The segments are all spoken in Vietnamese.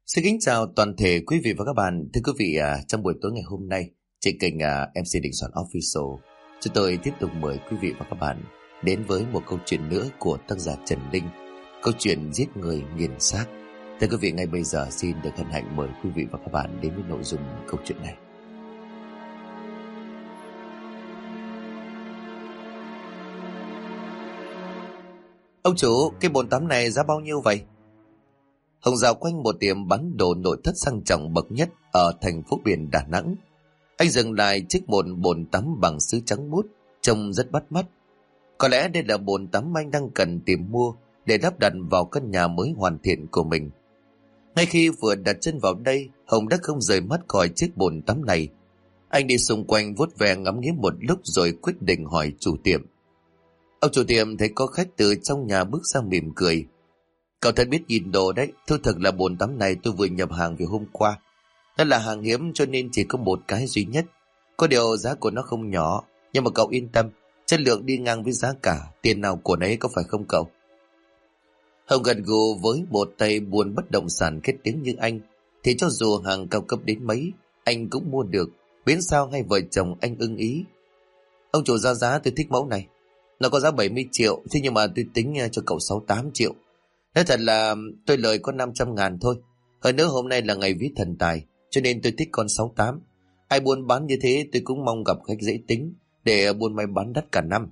Xin kính chào toàn thể quý vị và các bạn. Thưa quý vị, trong buổi tối ngày hôm nay, trên kênh MC Đình Soạn Official, chúng tôi tiếp tục mời quý vị và các bạn đến với một câu chuyện nữa của tác giả Trần Linh, câu chuyện giết người nghiền xác. Thưa quý vị, ngay bây giờ xin được hân hạnh mời quý vị và các bạn đến với nội dung câu chuyện này. Ông chủ, cái bồn tắm này giá bao nhiêu vậy? Hồng dạo quanh một tiệm bán đồ nội thất sang trọng bậc nhất ở thành phố biển Đà Nẵng. Anh dừng lại trước một bồn tắm bằng sứ trắng muốt, trông rất bắt mắt. Có lẽ đây là bồn tắm anh đang cần tìm mua để lắp đặt vào căn nhà mới hoàn thiện của mình. Ngay khi vừa đặt chân vào đây, Hồng đã không rời mắt khỏi chiếc bồn tắm này. Anh đi xung quanh vuốt ve ngắm nghía một lúc rồi quyết định hỏi chủ tiệm. Ông chủ tiệm thấy có khách từ trong nhà bước ra mỉm cười. Cậu thật biết nhìn đồ đấy, thú thực là bồn tắm này tôi vừa nhập hàng về hôm qua. Nó là hàng hiếm cho nên chỉ có một cái duy nhất. Có điều giá của nó không nhỏ, nhưng mà cậu yên tâm, chất lượng đi ngang với giá cả, tiền nào của nấy, có phải không cậu? Hồng gật gù. Với một tay buôn bất động sản khét tiếng như anh, thì cho dù hàng cao cấp đến mấy, anh cũng mua được, miễn sao hai vợ chồng anh ưng ý. Ông chủ ra giá tôi thích mẫu này. Nó có giá 70 triệu, thế nhưng mà tôi tính cho cậu 68 triệu. Nói thật là tôi lời có 500.000 thôi. Hơn nữa hôm nay là ngày vía thần tài, cho nên tôi thích con 68. Ai buôn bán như thế tôi cũng mong gặp khách dễ tính, để buôn may bán đắt cả năm.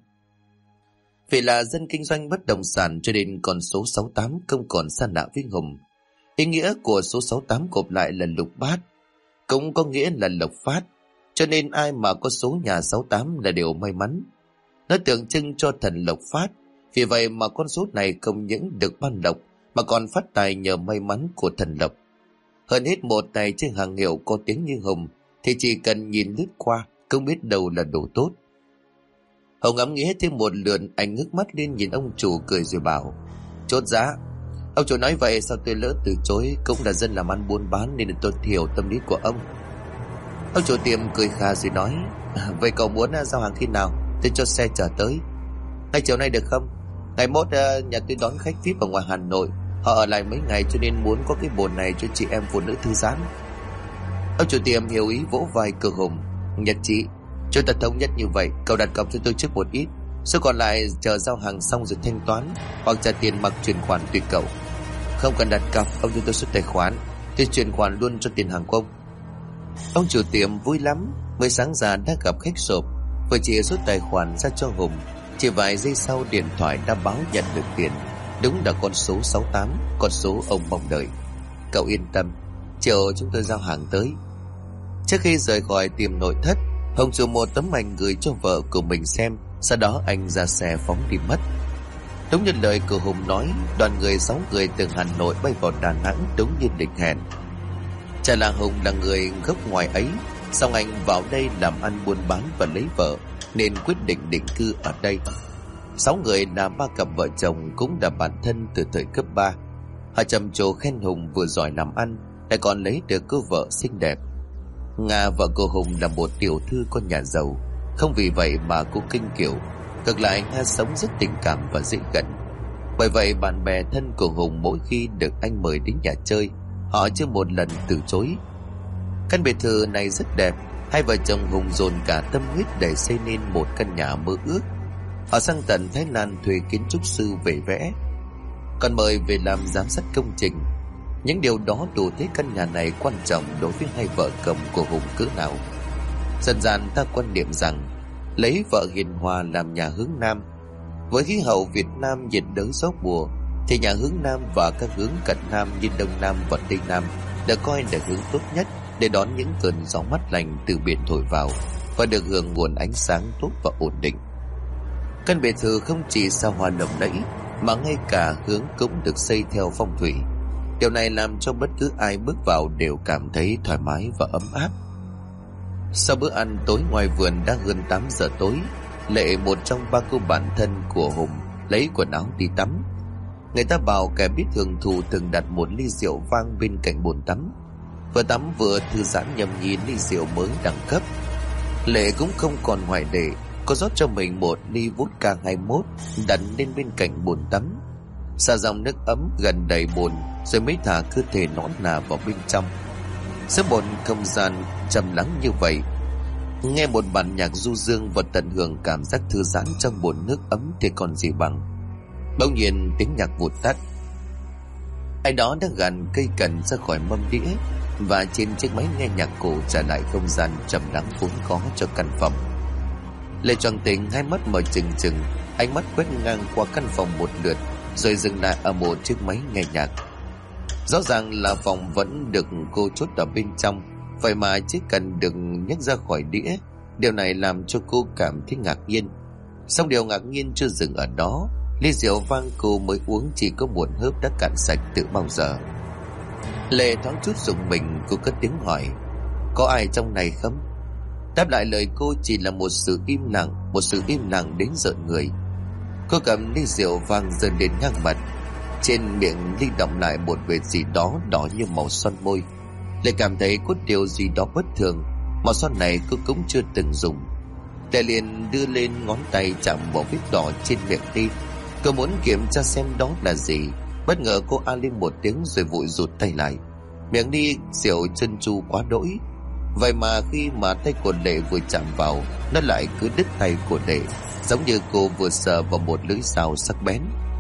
Vì là dân kinh doanh bất động sản cho nên con số 68 không còn xa lạ với Hùng. Ý nghĩa của số 68 gộp lại là lục bát, cũng có nghĩa là lộc phát. Cho nên ai mà có số nhà 68 là đều may mắn. Nó tượng trưng cho thần lộc phát. Vì vậy mà con số này không những được ban lộc mà còn phát tài nhờ may mắn của thần lộc. Hơn hết một tài trên hàng hiệu có tiếng như Hùng thì chỉ cần nhìn lướt qua không biết đâu là đồ tốt. Hùng ngắm nghía thêm một lượt, anh ngước mắt lên nhìn ông chủ cười rồi bảo: Chốt giá. Ông chủ nói vậy sao tôi lỡ từ chối, cũng là dân làm ăn buôn bán nên tôi hiểu tâm lý của ông. Ông chủ tiệm cười khà rồi nói: Vậy cậu muốn giao hàng khi nào? Tôi cho xe chở tới. Ngày chiều nay được không? Ngày mốt nhà tôi đón khách VIP ở ngoài Hà Nội. Họ ở lại mấy ngày cho nên muốn có cái bồn này cho chị em phụ nữ thư giãn. Ông chủ tiệm hiểu ý vỗ vai cơ Hùng. Nhật chị, chúng ta thống nhất như vậy. Cậu đặt cọc cho tôi trước một ít, số còn lại chờ giao hàng xong rồi thanh toán, hoặc trả tiền mặc chuyển khoản tùy cậu. Không cần đặt cọc, ông cho tôi số tài khoản, tôi chuyển khoản luôn cho tiền hàng của ông. Ông chủ tiệm vui lắm, mới sáng ra đã gặp khách sộp, vừa chỉ số tài khoản ra cho Hùng. Chỉ vài giây sau điện thoại đã báo nhận được tiền. Đúng là con số 68, con số ông mong đợi. Cậu yên tâm, chiều chúng tôi giao hàng tới. Trước khi rời khỏi tiệm nội thất, Hồng chụp một tấm ảnh gửi cho vợ của mình xem. Sau đó anh ra xe phóng đi mất. Đúng như lời của Hùng nói, đoàn người 6 người từ Hà Nội bay vào Đà Nẵng đúng như lịch hẹn. Chả là Hùng là người gốc ngoài ấy, song anh vào đây làm ăn buôn bán và lấy vợ nên quyết định định cư ở đây. 6 người là 3 cặp vợ chồng cũng là bạn thân từ thời cấp 3. Họ trầm trồ khen Hùng vừa giỏi làm ăn, lại còn lấy được cô vợ xinh đẹp. Nga, vợ của Hùng, là một tiểu thư con nhà giàu, không vì vậy mà cô kinh kiều. Ngược lại, Nga sống rất tình cảm và dễ gần. Bởi vậy bạn bè thân của Hùng mỗi khi được anh mời đến nhà chơi, họ chưa một lần từ chối. Căn biệt thự này rất đẹp. Hai vợ chồng Hùng dồn cả tâm huyết để xây nên một căn nhà mơ ước. Họ sang tận Thái Lan thuê kiến trúc sư về vẽ, còn mời về làm giám sát công trình. Những điều đó đủ thấy căn nhà này quan trọng đối với hai vợ chồng của Hùng cỡ nào. Dần dần ta quan niệm rằng lấy vợ hiền hòa làm nhà hướng Nam. Với khí hậu Việt Nam nhiệt đới gió mùa thì nhà hướng Nam và các hướng cận Nam như Đông Nam và Tây Nam được coi là hướng tốt nhất để đón những cơn gió mát lành từ biển thổi vào và được hưởng nguồn ánh sáng tốt và ổn định. Căn biệt thự không chỉ xa hoa lộng lẫy mà ngay cả hướng cũng được xây theo phong thủy. Điều này làm cho bất cứ ai bước vào đều cảm thấy thoải mái và ấm áp. Sau bữa ăn tối ngoài vườn đã hơn 8 giờ tối, Lệ, một trong 3 cô bạn thân của Hùng, lấy quần áo đi tắm. Người ta bảo kẻ biết hưởng thụ thường đặt một ly rượu vang bên cạnh bồn tắm. Vừa tắm vừa thư giãn nhâm nhi ly rượu mới đẳng cấp. Lệ cũng không còn ngoại lệ, cô rót cho mình một ly vodka 21 đặt lên bên cạnh bồn tắm. xả dòng nước ấm gần đầy bồn, rồi mới thả cơ thể nõn nà vào bên trong. Giữa bồn không gian trầm lắng như vậy, nghe một bản nhạc du dương và tận hưởng cảm giác thư giãn trong bồn nước ấm thì còn gì bằng. Bỗng nhiên tiếng nhạc vụt tắt. Ai đó đã gạn cây cần ra khỏi mâm đĩa, và trên chiếc máy nghe nhạc cổ trả lại không gian trầm lắng vốn có cho căn phòng. Lệ choàng tỉnh, hai mắt mở trừng trừng, ánh mắt quét ngang qua căn phòng một lượt, rồi dừng lại ở một chiếc máy nghe nhạc. Rõ ràng là phòng vẫn được cô chốt ở bên trong, vậy mà chiếc cần được nhấc ra khỏi đĩa. Điều này làm cho cô cảm thấy ngạc nhiên. Song điều ngạc nhiên chưa dừng ở đó. Ly rượu vang cô mới uống chỉ có một hớp đã cạn sạch từ bao giờ. Lệ thoáng chút rùng mình, cô cất tiếng hỏi: có ai trong này không? Đáp lại lời cô chỉ là một sự im lặng, một sự im lặng đến rợn người. Cô cầm ly rượu vang dần đến ngang mặt, trên miệng ly đọng lại một vệt gì đó đỏ như màu son môi. Lệ cảm thấy có điều gì đó bất thường. Màu son này cô cũng chưa từng dùng. Lệ liền đưa lên ngón tay chạm vào vết đỏ trên miệng ly. Cô muốn kiểm tra xem đó là gì. Bất ngờ cô a lên một tiếng rồi vội rụt tay lại. Miệng ly rượu chân chu quá đỗi, vậy mà khi mà tay của Lệ vừa chạm vào, nó lại cứ đứt tay của Lệ, giống như cô vừa sờ vào một lưỡi dao sắc bén.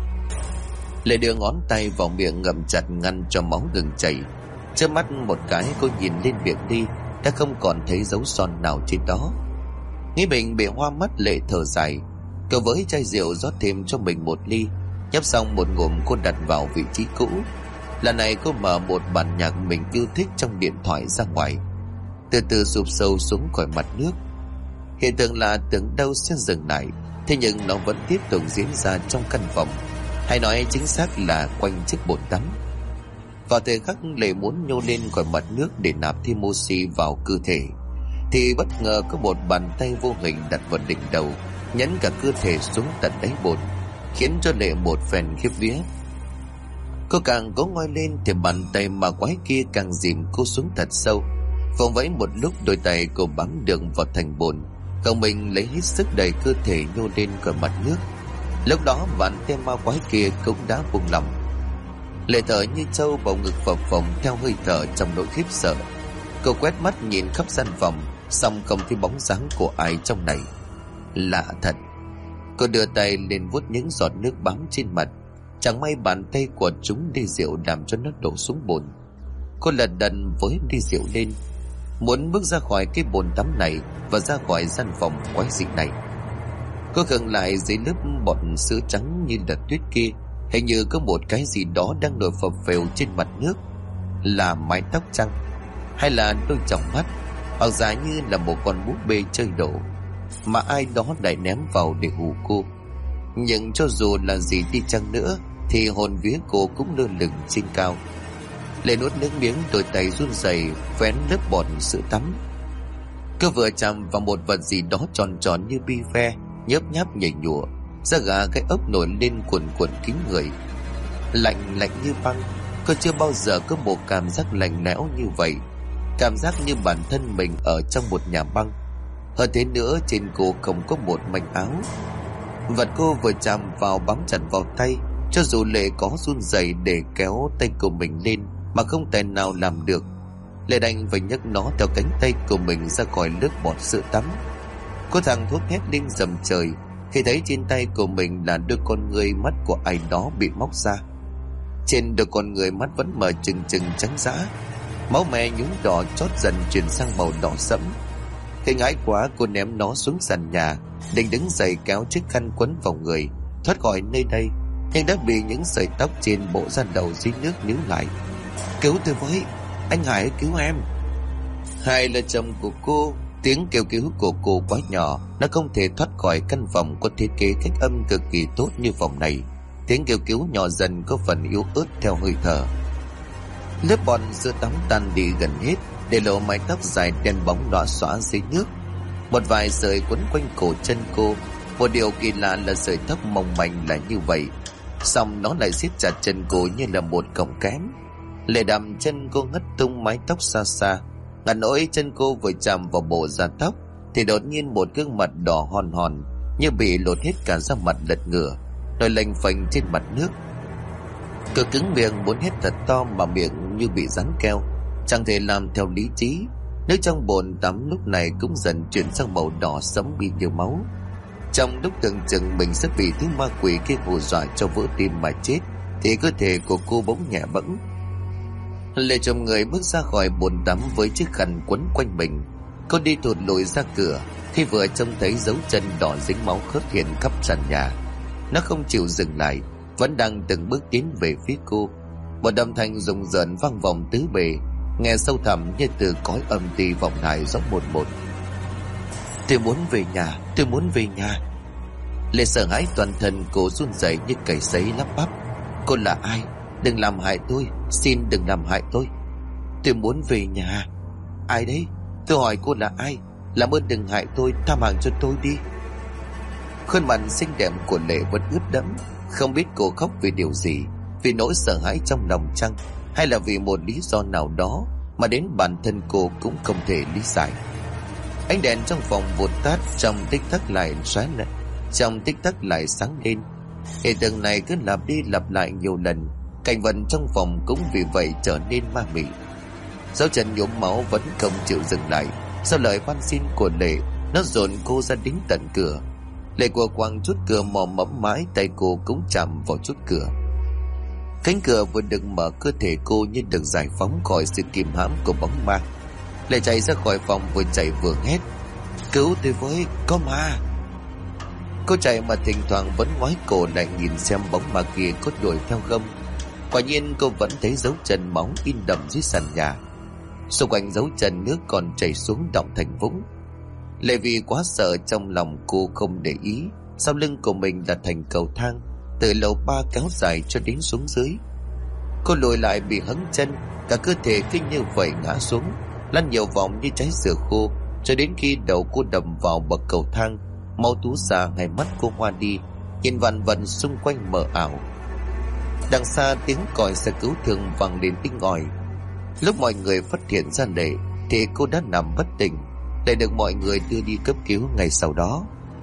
Lệ đưa ngón tay vào miệng ngậm chặt ngăn cho máu ngừng chảy. Chớp mắt một cái, cô nhìn lên miệng ly, đã không còn thấy dấu son nào trên đó. Nghĩ mình bị hoa mắt, Lệ thở dài. Cô với chai rượu rót thêm cho mình một ly, nhấp xong một ngụm cô đặt vào vị trí cũ. Lần này cô mở một bản nhạc mình yêu thích trong điện thoại ra ngoài, từ từ sụp sâu xuống khỏi mặt nước. Hiện tượng là tưởng đâu sẽ dừng lại, thế nhưng nó vẫn tiếp tục diễn ra trong căn phòng, hay nói chính xác là quanh chiếc bồn tắm. Vào thời khắc Lệ muốn nhô lên khỏi mặt nước để nạp thêm oxy vào cơ thể, thì bất ngờ có một bàn tay vô hình đặt vào đỉnh đầu, nhấn cả cơ thể xuống tận đáy bồn, khiến cho Lệ một phen khiếp vía. Cô càng cố ngoi lên thì bàn tay ma quái kia càng dìm cô xuống thật sâu. Vùng vẫy một lúc, đôi tay cô bám được vào thành bồn, còn mình lấy hết sức đẩy cơ thể nhô lên khỏi mặt nước. Lúc đó bàn tay ma quái kia cũng đã buông lỏng. Lệ thở như trâu, bầu ngực phập phồng theo hơi thở trong nỗi khiếp sợ. Cô quét mắt nhìn khắp gian phòng, song không thấy bóng dáng của ai trong này. Lạ thật. Cô đưa tay lên vuốt những giọt nước bám trên mặt. Chẳng may bàn tay của chúng ly rượu làm cho nó đổ xuống bồn. Cô lật đật với ly rượu lên, muốn bước ra khỏi cái bồn tắm này và ra khỏi gian phòng quái dị này. Cô khựng lại dưới lớp bọt sữa trắng như là tuyết kia. Hình như có một cái gì đó đang nổi phập phều trên mặt nước. Là mái tóc chăng? Hay là đôi tròng mắt? Hoặc giả như là một con búp bê chơi đổ mà ai đó lại ném vào để hù cô. Nhưng cho dù là gì đi chăng nữa thì hồn vía cô cũng lơ lửng trên cao. Lệ nuốt nước miếng, đôi tay run rẩy vén lớp bọt sữa tắm. Cứ vừa chạm vào một vật gì đó tròn tròn như bi ve, nhớp nháp nhảy nhụa, da gà cái ốc nổi lên cuồn cuộn kín người. Lạnh lạnh như băng. Cô chưa bao giờ có một cảm giác lạnh lẽo như vậy. Cảm giác như bản thân mình ở trong một nhà băng. Hơn thế nữa, trên cô không có một mảnh áo. Vật cô vừa chạm vào bám chặt vào tay. Cho dù Lệ có run rẩy để kéo tay của mình lên mà không thể nào làm được. Lệ đành phải nhấc nó theo cánh tay của mình ra khỏi lớp bọt sữa tắm. Cô thằng thốt hét lên dầm trời khi thấy trên tay của mình là đôi con ngươi mắt của ai đó bị móc ra. Trên đôi con người mắt vẫn mở trừng trừng trắng dã, máu me nhúm đỏ chót dần chuyển sang màu đỏ sẫm. Kinh hãi quá, cô ném nó xuống sàn nhà, định đứng dậy kéo chiếc khăn quấn vào người thoát khỏi nơi đây, nhưng đã bị những sợi tóc trên bộ da đầu dưới nước níu lại. Cứu tôi với, anh Hải, cứu em. Hải là chồng của cô. Tiếng kêu cứu của cô quá nhỏ, nó không thể thoát khỏi căn phòng có thiết kế cách âm cực kỳ tốt như phòng này. Tiếng kêu cứu nhỏ dần có phần yếu ớt theo hơi thở. Lớp bọt sữa tắm tan đi gần hết, để lộ mái tóc dài đen bóng đỏ xõa dưới nước. Một vài sợi quấn quanh cổ chân cô. Một điều kỳ lạ là sợi tóc mỏng manh là như vậy, song nó lại siết chặt chân cô như là một cọng kém. Lệ đầm chân cô ngất tung mái tóc xa xa. Ngặt nỗi chân cô vừa chạm vào bộ da tóc thì đột nhiên một gương mặt đỏ hòn hòn như bị lột hết cả da mặt lật ngửa, nổi lềnh phềnh trên mặt nước. Cô cứng miệng muốn hét thật to mà miệng như bị dán keo, chẳng thể làm theo lý trí. Nước trong bồn tắm lúc này cũng dần chuyển sang màu đỏ sẫm bị nhiều máu. Trong lúc tưởng chừng mình sẽ bị thứ ma quỷ kia hù dọa cho vỡ tim mà chết, thì cơ thể của cô bỗng nhẹ bẫng. Lê chồng người bước ra khỏi bồn tắm với chiếc khăn quấn quanh mình. Cô đi thụt lùi ra cửa khi vừa trông thấy dấu chân đỏ dính máu khớp hiện khắp sàn nhà. Nó không chịu dừng lại, vẫn đang từng bước tiến về phía cô. Một âm thanh rùng rợn vang vọng tứ bề, nghe sâu thẳm như từ cõi âm ti vọng lại rõ một một. Tôi muốn về nhà, tôi muốn về nhà. Lê sợ hãi toàn thân cô run rẩy như cầy sấy lắp bắp. Cô là ai? Đừng làm hại tôi, xin đừng làm hại tôi. Tôi muốn về nhà. Ai đấy? Tôi hỏi cô là ai? Làm ơn đừng hại tôi, tha mạng cho tôi đi. Khuôn mặt xinh đẹp của Lệ vẫn ướt đẫm. Không biết cô khóc vì điều gì, vì nỗi sợ hãi trong lòng chăng, hay là vì một lý do nào đó mà đến bản thân cô cũng không thể lý giải. Ánh đèn trong phòng vụt tắt, trong tích tắc lại sáng lên, trong tích tắc lại sáng lên. Hiện tượng này cứ lặp đi lặp lại nhiều lần. Cảnh vật trong phòng cũng vì vậy trở nên ma mị. Dấu chân nhuốm máu vẫn không chịu dừng lại. Sau lời van xin của Lệ, nó dồn cô ra đến tận cửa. Lệ của quăng chốt cửa mò mẫm mãi, tay cô cũng chạm vào chốt cửa. Cánh cửa vừa được mở, cơ thể cô như được giải phóng khỏi sự kìm hãm của bóng ma. Lệ chạy ra khỏi phòng, vừa chạy vừa hét: Cứu tôi với, có ma! Cô chạy mà thỉnh thoảng vẫn ngoái cổ lại nhìn xem bóng ma kia có đuổi theo không. Quả nhiên cô vẫn thấy dấu chân máu in đậm dưới sàn nhà. Xung quanh dấu chân nước còn chảy xuống đọng thành vũng. Lệ vì quá sợ trong lòng cô không để ý sau lưng của mình là thành cầu thang từ lầu 3 kéo dài cho đến xuống dưới. Cô lùi lại bị hững chân, cả cơ thể cứ như vậy ngã xuống, lăn nhiều vòng như trái dừa khô, cho đến khi đầu cô đập vào bậc cầu thang. Máu túa ra, hai mắt cô hoa đi, nhìn vạn vật xung quanh mờ ảo. Đằng xa tiếng còi xe cứu thương vang lên inh ỏi. Lúc mọi người phát hiện ra Lệ thì cô đã nằm bất tỉnh, để được mọi người đưa đi cấp cứu ngay sau đó.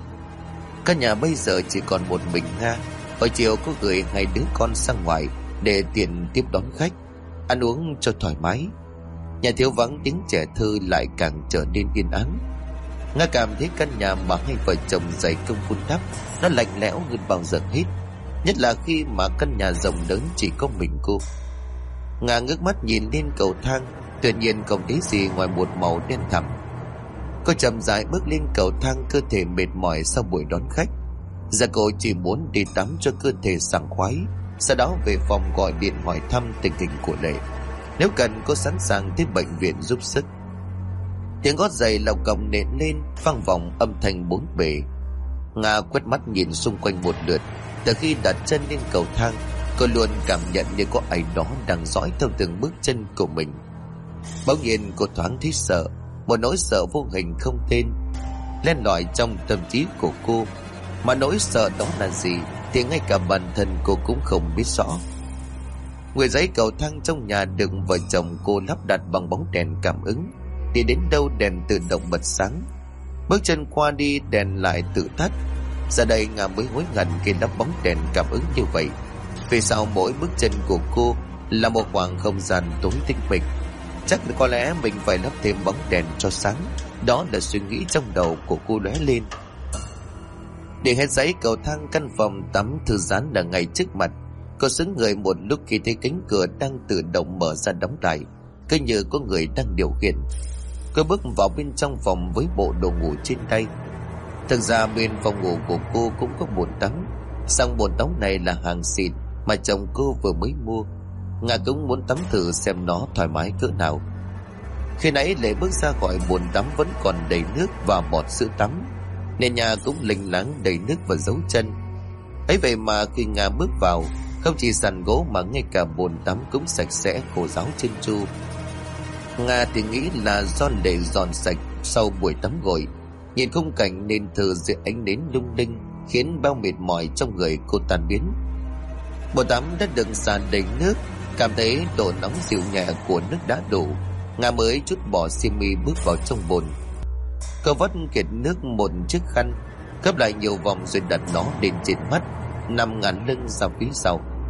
Căn nhà bây giờ chỉ còn một mình Nga. Hồi chiều cô gửi hai đứa con sang ngoài để tiện tiếp đón khách, ăn uống cho thoải mái. Nhà thiếu vắng tiếng trẻ thơ lại càng trở nên yên ắng. Nga cảm thấy căn nhà mà hai vợ chồng dày công vun đắp nó lạnh lẽo hơn bao giờ hết, nhất là khi mà căn nhà rộng lớn chỉ có mình cô. Nga ngước mắt nhìn lên cầu thang, tuyệt nhiên không thấy gì ngoài một màu đen thẳm. Cô chậm rãi bước lên cầu thang, cơ thể mệt mỏi sau buổi đón khách. Giờ cô chỉ muốn đi tắm cho cơ thể sảng khoái, sau đó về phòng gọi điện hỏi thăm tình hình của Lệ. Nếu cần cô sẵn sàng tới bệnh viện giúp sức. Tiếng gót giày lộc cộc nện lên, vang vọng âm thanh bốn bề. Nga quét mắt nhìn xung quanh một lượt. Từ khi đặt chân lên cầu thang, cô luôn cảm nhận như có ai đó đang dõi theo từng bước chân của mình. Bỗng nhiên cô thoáng thấy sợ, một nỗi sợ vô hình không tên len lỏi trong tâm trí của cô. Mà nỗi sợ đó là gì thì ngay cả bản thân cô cũng không biết rõ. Người giấy cầu thang trong nhà được vợ chồng cô lắp đặt bằng bóng đèn cảm ứng, đi đến đâu đèn tự động bật sáng. Bước chân qua đi đèn lại tự tắt. Giờ đây Nga mới hối hận khi lắp bóng đèn cảm ứng như vậy. Vì sao mỗi bước chân của cô là một khoảng không gian tối tĩnh mịch? Chắc có lẽ mình phải lắp thêm bóng đèn cho sáng. Đó là suy nghĩ trong đầu của cô lóe lên. Để hết dãy cầu thang căn phòng tắm thư giãn là ngay trước mặt. Cô sững người một lúc khi thấy cánh cửa đang tự động mở ra đóng lại, cứ như có người đang điều khiển. Cô bước vào bên trong phòng với bộ đồ ngủ trên tay. Thực ra bên phòng ngủ của cô cũng có bồn tắm, song bồn tắm này là hàng xịn mà chồng cô vừa mới mua. Nga cũng muốn tắm thử xem nó thoải mái cỡ nào. Khi nãy Lệ bước ra khỏi bồn tắm vẫn còn đầy nước và bọt sữa tắm, nên nhà cũng lênh láng đầy nước và dấu chân. Ấy vậy mà khi Nga bước vào, không chỉ sàn gỗ mà ngay cả bồn tắm cũng sạch sẽ khô ráo trơn tru. Nga thì nghĩ là do Lệ dọn sạch sau buổi tắm gội. Nhìn khung cảnh nên thờ dưới ánh nến lung linh khiến bao mệt mỏi trong người cô tan biến. Bồn tắm đã được sàn đầy nước, cảm thấy độ nóng dịu nhẹ của nước đã đủ. Nga mới trút bỏ xiêm y bước vào trong bồn. Cô vắt kiệt nước một chiếc khăn, gấp lại nhiều vòng rồi đặt nó lên trên mắt, nằm ngả lưng ra phía sau.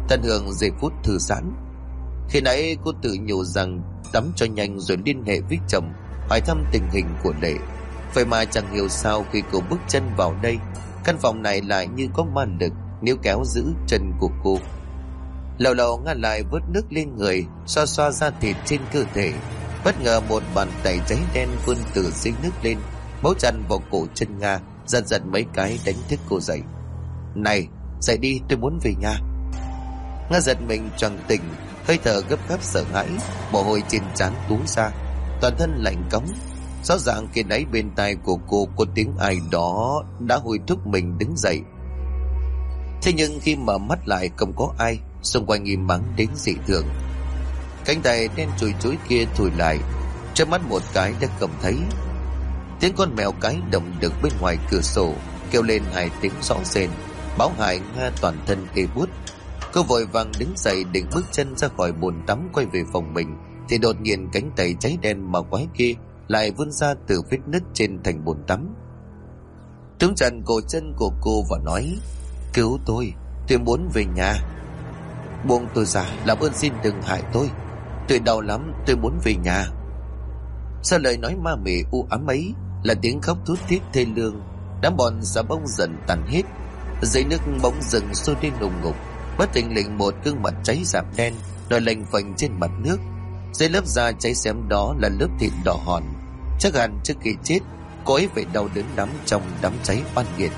tận hưởng giây phút thư giãn. Khi nãy cô tự nhủ rằng tắm cho nhanh rồi liên hệ với chồng hỏi thăm tình hình của Lệ. Vậy mà chẳng hiểu sao khi cô bước chân vào đây, căn phòng này lại như có ma lực níu kéo giữ chân của cô. Lâu lâu Nga lại vớt nước lên người, xoa xoa da thịt trên cơ thể. Bất ngờ một bàn tay cháy đen vươn từ dưới nước lên, bấu chặt vào cổ chân Nga, giật giật mấy cái đánh thức cô dậy. Này, dậy đi, tôi muốn về nhà. Nga giật mình choàng tỉnh, hơi thở gấp gáp sợ hãi, mồ hôi trên trán túa ra, toàn thân lạnh cóng. Rõ ràng khi nãy bên tai của cô có tiếng ai đó đã hối thúc mình đứng dậy. Thế nhưng khi mở mắt lại không có ai, xung quanh im mắng đến dị thường. Cánh tay đen chùi chối kia thùi lại, trước mắt một cái đã không thấy. Tiếng con mèo cái động được bên ngoài cửa sổ kêu lên 2 tiếng rõ rệt, báo hại Nga toàn thân tê buốt. Cô vội vàng đứng dậy định bước chân ra khỏi bồn tắm quay về phòng mình, thì đột nhiên cánh tay cháy đen mà quái kia lại vươn ra từ vết nứt trên thành bồn tắm, túm chặt cổ chân của cô và nói: Cứu tôi muốn về nhà. Buông tôi ra, làm ơn xin đừng hại tôi đau lắm, tôi muốn về nhà. Sau lời nói ma mị u ám ấy là tiếng khóc thút thít thê lương. Đám bọn xà bông dần tàn hết, dưới nước bỗng dừng sôi lên ngùng ngục. Bất thình lình một gương mặt cháy rạp đen nổi lềnh phềnh trên mặt nước. Dưới lớp da cháy xém đó là lớp thịt đỏ hòn. Chắc hẳn trước khi chết cô ấy phải đau đớn lắm trong đám cháy oan nghiệt.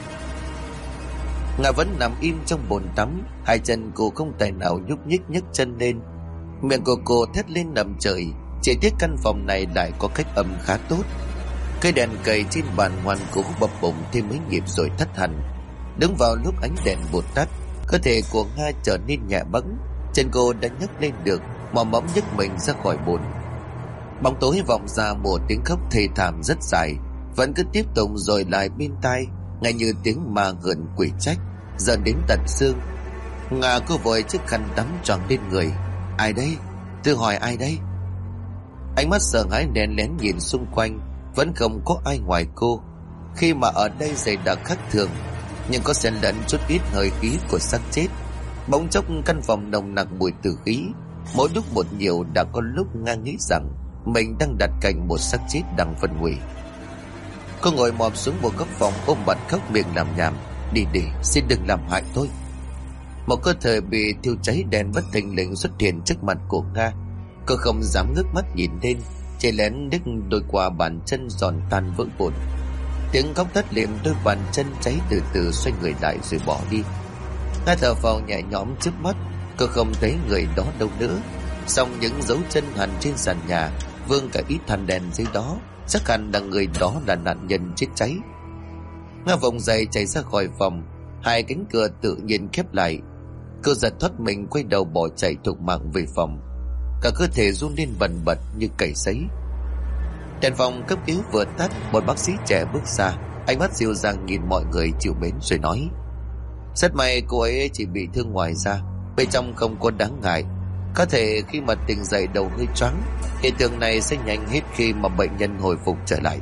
Nga vẫn nằm im trong bồn tắm, 2 chân cô không tài nào nhúc nhích nhấc chân lên. Miệng của cô thét lên nằm trời. Chỉ tiếc căn phòng này lại có cách âm khá tốt. Cây đèn cầy trên bàn ngoan cố bập bùng thêm mấy nhịp rồi tắt hẳn. Đứng vào lúc ánh đèn vụt tắt, cơ thể của Nga trở nên nhẹ bẫng. Chân cô đã nhấc lên được, mò mẫm nhấc mình ra khỏi bồn. Bóng tối vọng ra một tiếng khóc thê thảm rất dài, vẫn cứ tiếp tục rồi lại bên tai, ngay như tiếng ma hờn quỷ trách, dần đến tận xương. Nga cô vội chiếc khăn tắm choàng lên người. Ai đây? Tôi hỏi ai đây? Ánh mắt sợ hãi đèn lén nhìn xung quanh, vẫn không có ai ngoài cô. Khi mà ở đây dày đặc khác thường, nhưng có xen lẫn chút ít hơi khí của xác chết. Bỗng chốc căn phòng nồng nặc mùi tử khí. Mỗi lúc một nhiều, đã có lúc Nga nghĩ rằng mình đang đặt cạnh một xác chết đang phân hủy. Cô ngồi mọp xuống một góc phòng ôm mặt khóc miệng làm nhảm. Đi đi, xin đừng làm hại tôi. Một cơ thể bị thiêu cháy đèn bất thình lình xuất hiện trước mặt của Nga. Cô không dám ngước mắt nhìn lên, chỉ lén đứt đôi qua bàn chân giòn tan vỡ vụn. Tiếng khóc thất liệm, đôi bàn chân cháy từ từ xoay người lại rồi bỏ đi. Nga thở phào nhẹ nhõm trước mắt, cô không thấy người đó đâu nữa. Song những dấu chân hằn trên sàn nhà, vương cả ít than đèn dưới đó, chắc hẳn là người đó là nạn nhân chết cháy. Nga vùng dậy chạy ra khỏi phòng, 2 cánh cửa tự nhiên khép lại. Cô giật thoát mình quay đầu bỏ chạy thục mạng về phòng, cả cơ thể run lên bần bật như cầy sấy. Đèn phòng cấp cứu vừa tắt, một bác sĩ trẻ bước ra, ánh mắt dịu dàng nhìn mọi người chịu mến rồi nói: Rất may cô ấy chỉ bị thương ngoài da, bên trong không có đáng ngại. Có thể khi mà tỉnh dậy đầu hơi choáng, hiện tượng này sẽ nhanh hết khi mà bệnh nhân hồi phục trở lại.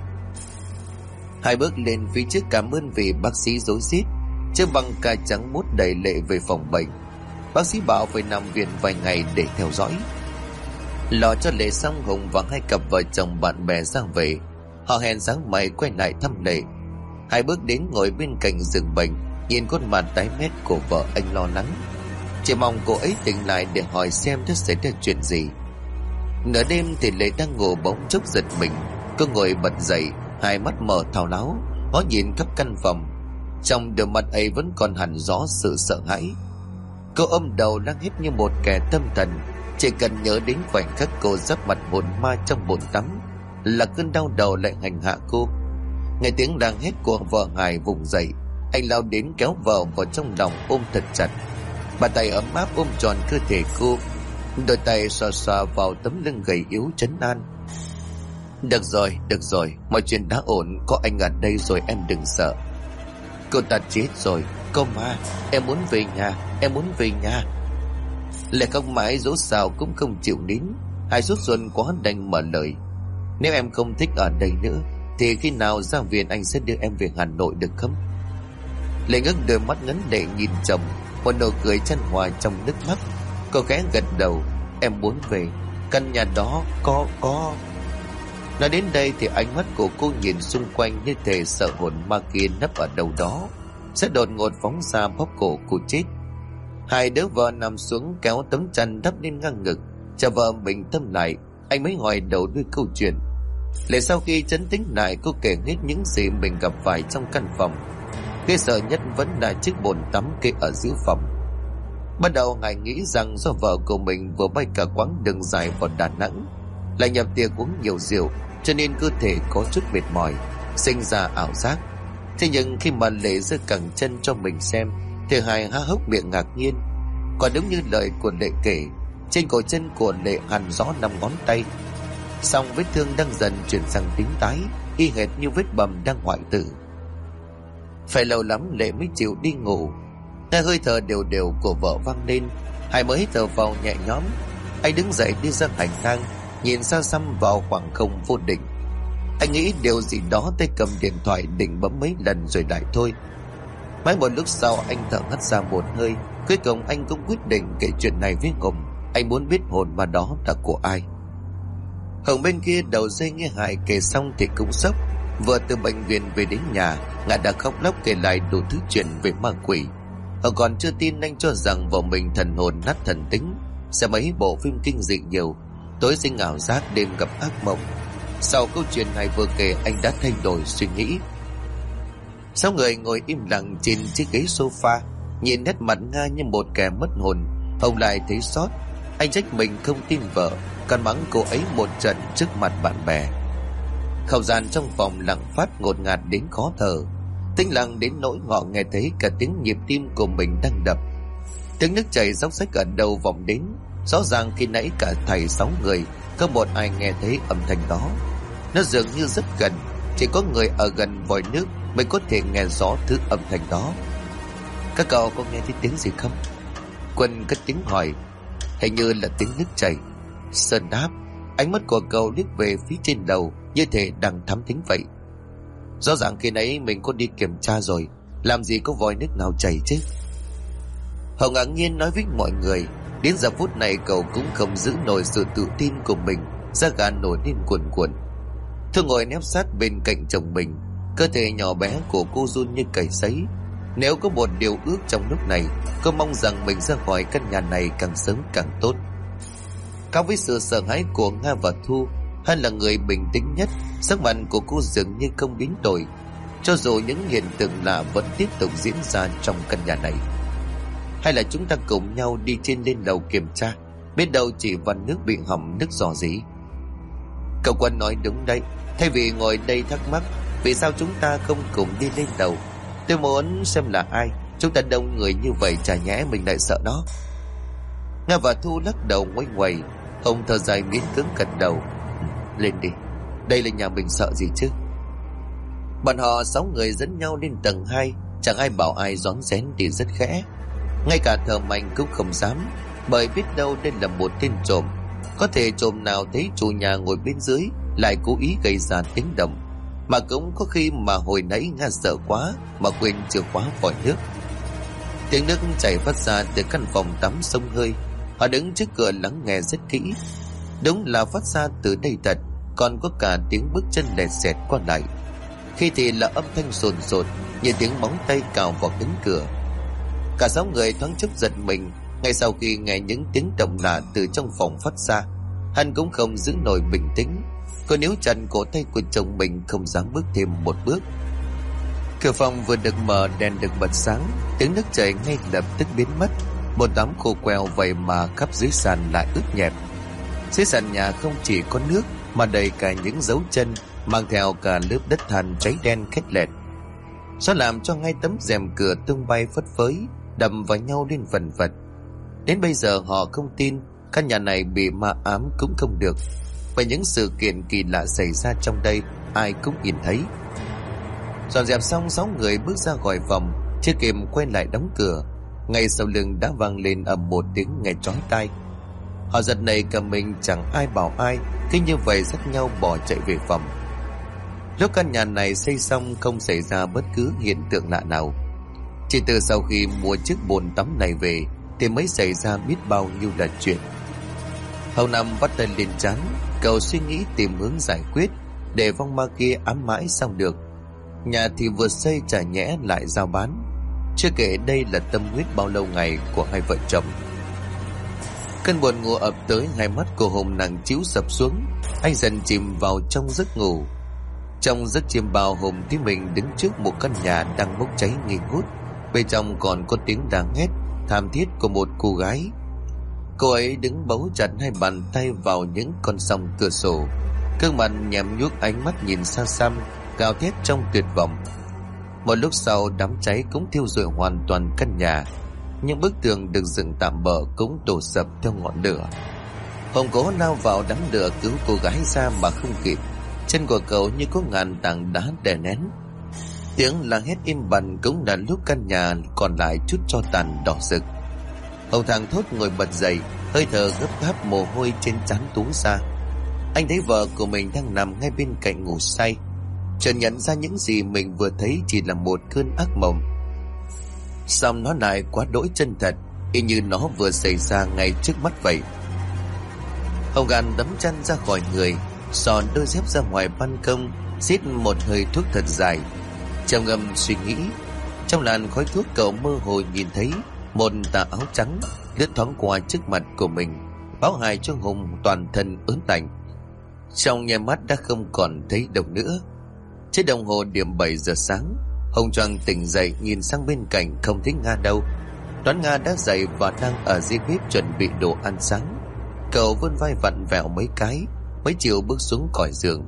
2 bước lên phía trước cảm ơn vì bác sĩ rối rít, chiếc băng ca trắng mút đầy lệ về phòng bệnh. Bác sĩ bảo phải nằm viện vài ngày để theo dõi. Lò cho Lệ xong, Hùng và 2 cặp vợ chồng bạn bè ra về. Họ hẹn sáng mai quay lại thăm Lệ. 2 bước đến ngồi bên cạnh giường bệnh, nhìn khuôn mặt tái mét của vợ anh lo lắng, chỉ mong cô ấy tỉnh lại để hỏi xem đã xảy ra chuyện gì. Nửa đêm thì Lệ đang ngủ bỗng chốc giật mình. Cô ngồi bật dậy, 2 mắt mở thao láo, ngó nhìn khắp căn phòng. Trong đôi mắt ấy vẫn còn hằn rõ sự sợ hãi. Cô ôm đầu lắc hít như một kẻ tâm thần. Chỉ cần nhớ đến khoảnh khắc cô giáp mặt hồn ma trong bồn tắm là cơn đau đầu lại hành hạ cô. Nghe tiếng đang hét của vợ Hải vùng dậy, anh lao đến kéo vợ vào trong lòng ôm thật chặt. Bàn tay ấm áp ôm tròn cơ thể cô, đôi tay xoa xoa vào tấm lưng gầy yếu trấn an. Được rồi, mọi chuyện đã ổn, có anh ở đây rồi, em đừng sợ. Cô ta chết rồi, cô ma, em muốn về nhà, em muốn về nhà. Lại không mãi dỗ sao cũng không chịu nín. Hải sốt ruột quá đành mở lời: Nếu em không thích ở đây nữa thì khi nào ra viện anh sẽ đưa em về Hà Nội được không? Lệ ngước đôi mắt ngấn lệ nhìn chồng, một nụ cười chan hòa trong nước mắt. Cô khẽ gật đầu. Em muốn về. Căn nhà đó có. Nói đến đây thì ánh mắt của cô nhìn xung quanh như thể sợ hồn ma kia nấp ở đâu đó sẽ đột ngột phóng ra bóp cổ cô chết. Hai đứa vợ nằm xuống kéo tấm chăn đắp lên ngang ngực, chờ vợ bình tâm lại. Anh mới hỏi đầu đuôi câu chuyện. Lại sau khi trấn tĩnh lại, cô kể hết những gì mình gặp phải trong căn phòng. Ghê sợ nhất vẫn là chiếc bồn tắm kê ở giữa phòng. Ban đầu Hải nghĩ rằng do vợ của mình vừa bay cả quãng đường dài vào Đà Nẵng, lại nhập tiệc uống nhiều rượu, cho nên cơ thể có chút mệt mỏi, sinh ra ảo giác. Thế nhưng khi mà Lệ giơ cẳng chân cho mình xem thì Hải há hốc miệng ngạc nhiên. Quả đúng như lời của Lệ kể, trên cổ chân của Lệ hằn rõ 5 ngón tay. Song vết thương đang dần chuyển sang tím tái, y hệt như vết bầm đang hoại tử. Phải lâu lắm Lệ mới chịu đi ngủ. Nghe hơi thở đều đều của vợ vang lên, Hải mới thở vào nhẹ nhõm. Anh đứng dậy đi ra hành lang, nhìn xa xăm vào khoảng không vô định. Anh nghĩ điều gì đó, tay cầm điện thoại định bấm mấy lần rồi lại thôi. Mãi một lúc sau anh thở hắt ra một hơi. Cuối cùng anh cũng quyết định kể chuyện này với Hùng. Anh muốn biết hồn ma đó là của ai. Hùng bên kia đầu dây nghe Hải kể xong thì cũng sốc. Vừa từ bệnh viện về đến nhà, ngài đã khóc lóc kể lại đủ thứ chuyện về ma quỷ. Hùng còn chưa tin, anh cho rằng vợ mình thần hồn nát thần tính, sẽ mấy bộ phim kinh dị nhiều, tối sinh ảo giác, đêm gặp ác mộng. Sau câu chuyện này vừa kể, anh đã thay đổi suy nghĩ. 6 người ngồi im lặng trên chiếc ghế sofa, nhìn nét mặt Nga như một kẻ mất hồn. Hùng lại thấy xót. Anh trách mình không tin vợ, còn mắng cô ấy một trận trước mặt bạn bè. Không gian trong phòng lặng phát, ngột ngạt đến khó thở. Tĩnh lặng đến nỗi họ nghe thấy cả tiếng nhịp tim của mình đang đập. Tiếng nước chảy róc rách ở đầu vọng đến. Rõ ràng khi nãy cả thầy 6 người không một ai nghe thấy âm thanh đó. Nó dường như rất gần, chỉ có người ở gần vòi nước mới có thể nghe rõ thứ âm thanh đó. Các cậu có nghe thấy tiếng gì không? Quân cất tiếng hỏi. Hình như là tiếng nước chảy. Sơn đáp. Ánh mắt của cậu liếc về phía trên đầu, như thể đang thám thính vậy. Rõ ràng khi nãy mình có đi kiểm tra rồi, làm gì có vòi nước nào chảy chứ. Hồng ngạc nhiên nói với mọi người. Đến giờ phút này cậu cũng không giữ nổi sự tự tin của mình, da gà nổi lên cuồn cuộn. Thư ngồi nép sát bên cạnh chồng mình, cơ thể nhỏ bé của cô run như cầy sấy. Nếu có một điều ước trong lúc này, cô mong rằng mình ra khỏi căn nhà này càng sớm càng tốt. Khác với sự sợ hãi của Nga và Thu, Hân là người bình tĩnh nhất. Sắc mặt của cô dường như không biến đổi, cho dù những hiện tượng lạ vẫn tiếp tục diễn ra trong căn nhà này. Hay là chúng ta cùng nhau đi trên lên lầu kiểm tra, biết đâu chỉ van nước bị hỏng, nước rò rỉ. Cậu Quân nói đúng đấy. Thay vì ngồi đây thắc mắc vì sao chúng ta không cùng đi lên lầu, tôi muốn xem là ai. Chúng ta đông người như vậy, chả nhẽ mình lại sợ đó. Nga và Thu lắc đầu ngoay ngoày. Ông thở dài miễn cưỡng gật đầu. Lên đi, đây là nhà mình, sợ gì chứ. Bọn họ 6 người dẫn nhau lên tầng 2. Chẳng ai bảo ai rón rén thì rất khẽ. Ngay cả thợ mạnh cũng không dám, bởi biết đâu đây là một tên trộm. Có thể trộm nào thấy chủ nhà ngồi bên dưới lại cố ý gây ra tiếng động. Mà cũng có khi mà hồi nãy Nga sợ quá mà quên chìa khóa vòi nước. Tiếng nước chảy phát ra từ căn phòng tắm xông hơi. Họ đứng trước cửa lắng nghe rất kỹ. Đúng là phát ra từ đây thật. Còn có cả tiếng bước chân lẹt xẹt qua lại. Khi thì là âm thanh sồn sột như tiếng móng tay cào vào cánh cửa. Cả 6 người thoáng chốc giật mình ngay sau khi nghe những tiếng động lạ từ trong phòng phát ra. Hắn cũng không giữ nổi bình tĩnh. Cô níu chặt cổ tay của chồng mình, không dám bước thêm một bước. Cửa phòng vừa được mở, đèn được bật sáng. Tiếng nước chảy ngay lập tức biến mất. Một đám khô queo vậy mà khắp dưới sàn lại ướt nhẹp. Dưới sàn nhà không chỉ có nước mà đầy cả những dấu chân, mang theo cả lớp đất than cháy đen khét lẹt. Nó làm cho ngay tấm rèm cửa tung bay phất phới, đầm vào nhau lên vần vật. Đến bây giờ họ không tin căn nhà này bị ma ám cũng không được, bởi những sự kiện kỳ lạ xảy ra trong đây ai cũng nhìn thấy. Dọn dẹp xong, 6 người bước ra khỏi phòng, chưa kịp quay lại đóng cửa, ngay sau lưng đã vang lên ầm một tiếng nghe chói tai. Họ giật nảy cả mình, chẳng ai bảo ai, cứ như vậy dắt nhau bỏ chạy về phòng. Lúc căn nhà này xây xong không xảy ra bất cứ hiện tượng lạ nào. Chỉ từ sau khi mua chiếc bồn tắm này về thì mới xảy ra biết bao nhiêu là chuyện. Hầu Năm vắt tay lên trán, cậu suy nghĩ tìm hướng giải quyết để vong ma kia ám mãi sao được. Nhà thì vừa xây chả nhẽ lại giao bán. Chưa kể đây là tâm huyết bao lâu ngày của hai vợ chồng. Cơn buồn ngủ ập tới, hai mắt của Hùng nặng trĩu sập xuống. Anh dần chìm vào trong giấc ngủ. Trong giấc chiêm bao, Hùng thấy mình đứng trước một căn nhà đang bốc cháy nghi ngút. Bên trong còn có tiếng đang hét thảm thiết của một cô gái. Cô ấy đứng bấu chặt hai bàn tay vào những con song cửa sổ, gương mặt nhằm nhuốc, ánh mắt nhìn xa xăm, gào thét trong tuyệt vọng. Một lúc sau, đám cháy cũng thiêu rụi hoàn toàn căn nhà. Những bức tường được dựng tạm bợ cũng đổ sập theo ngọn lửa. Hồng cố lao vào đám lửa cứu cô gái ra mà không kịp. Chân của cậu như có ngàn tảng đá đè nén. Tiếng la hét im bặt cũng là lúc căn nhà còn lại chút tro tàn đỏ rực. Hồng thang thốt ngồi bật dậy, hơi thở gấp gáp, mồ hôi trên trán túa ra. Anh thấy vợ của mình đang nằm ngay bên cạnh ngủ say. Chợt nhận ra những gì mình vừa thấy chỉ là một cơn ác mộng. Xong nó lại quá đỗi chân thật, y như nó vừa xảy ra ngay trước mắt vậy. Hồng gàn đấm chân ra khỏi người, xòn đôi dép ra ngoài ban công, hít một hơi thuốc thật dài, trầm ngâm suy nghĩ. Trong làn khói thuốc, cậu mơ hồ nhìn thấy một tà áo trắng lướt thoáng qua trước mặt của mình, báo hại cho Hùng toàn thân ớn lạnh. Trong nháy mắt đã không còn thấy đâu nữa. Trên đồng hồ điểm 7 giờ sáng, Hùng choàng tỉnh dậy, nhìn sang bên cạnh không thấy Nga đâu. Đoán Nga đã dậy và đang ở dưới bếp chuẩn bị đồ ăn sáng. Cậu vươn vai vặn vẹo mấy cái mới chịu bước xuống khỏi giường.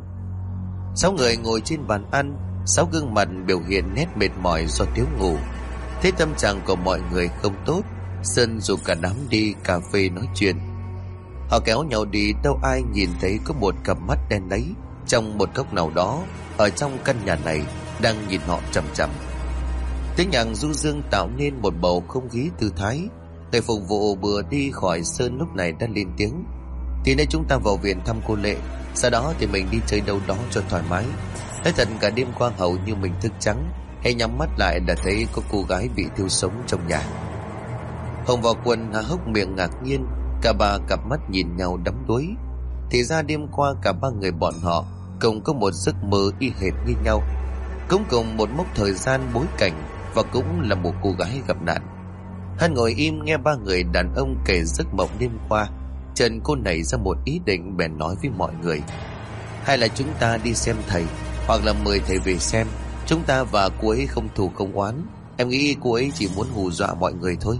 6 người ngồi trên bàn ăn, 6 gương mặt biểu hiện nét mệt mỏi do thiếu ngủ. Thế tâm trạng của mọi người không tốt, Sơn rủ cả đám đi cà phê nói chuyện. Họ kéo nhau đi, đâu ai nhìn thấy có một cặp mắt đen láy trong một góc nào đó ở trong căn nhà này đang nhìn họ chằm chằm. Tiếng nhạc du dương tạo nên một bầu không khí thư thái. Người phục vụ vừa đi khỏi Sơn lúc này đã lên tiếng: "Thì nay chúng ta vào viện thăm cô Lệ, sau đó thì mình đi chơi đâu đó cho thoải mái." Nói thật, cả đêm qua hầu như mình thức trắng, hay nhắm mắt lại đã thấy có cô gái bị thiêu sống trong nhà. Hồng và Quân há hốc miệng ngạc nhiên, cả ba cặp mắt nhìn nhau đắm đuối. Thì ra đêm qua cả ba người bọn họ cùng có một giấc mơ y hệt như nhau, cũng cùng một mốc thời gian bối cảnh, và cũng là một cô gái gặp nạn. Hắn ngồi im nghe ba người đàn ông kể giấc mộng đêm qua. Trần cô nảy ra một ý định, bèn nói với mọi người: "Hay là chúng ta đi xem thầy, hoặc là mời thầy về xem. Chúng ta và cô ấy không thù không oán. Em nghĩ cô ấy chỉ muốn hù dọa mọi người thôi."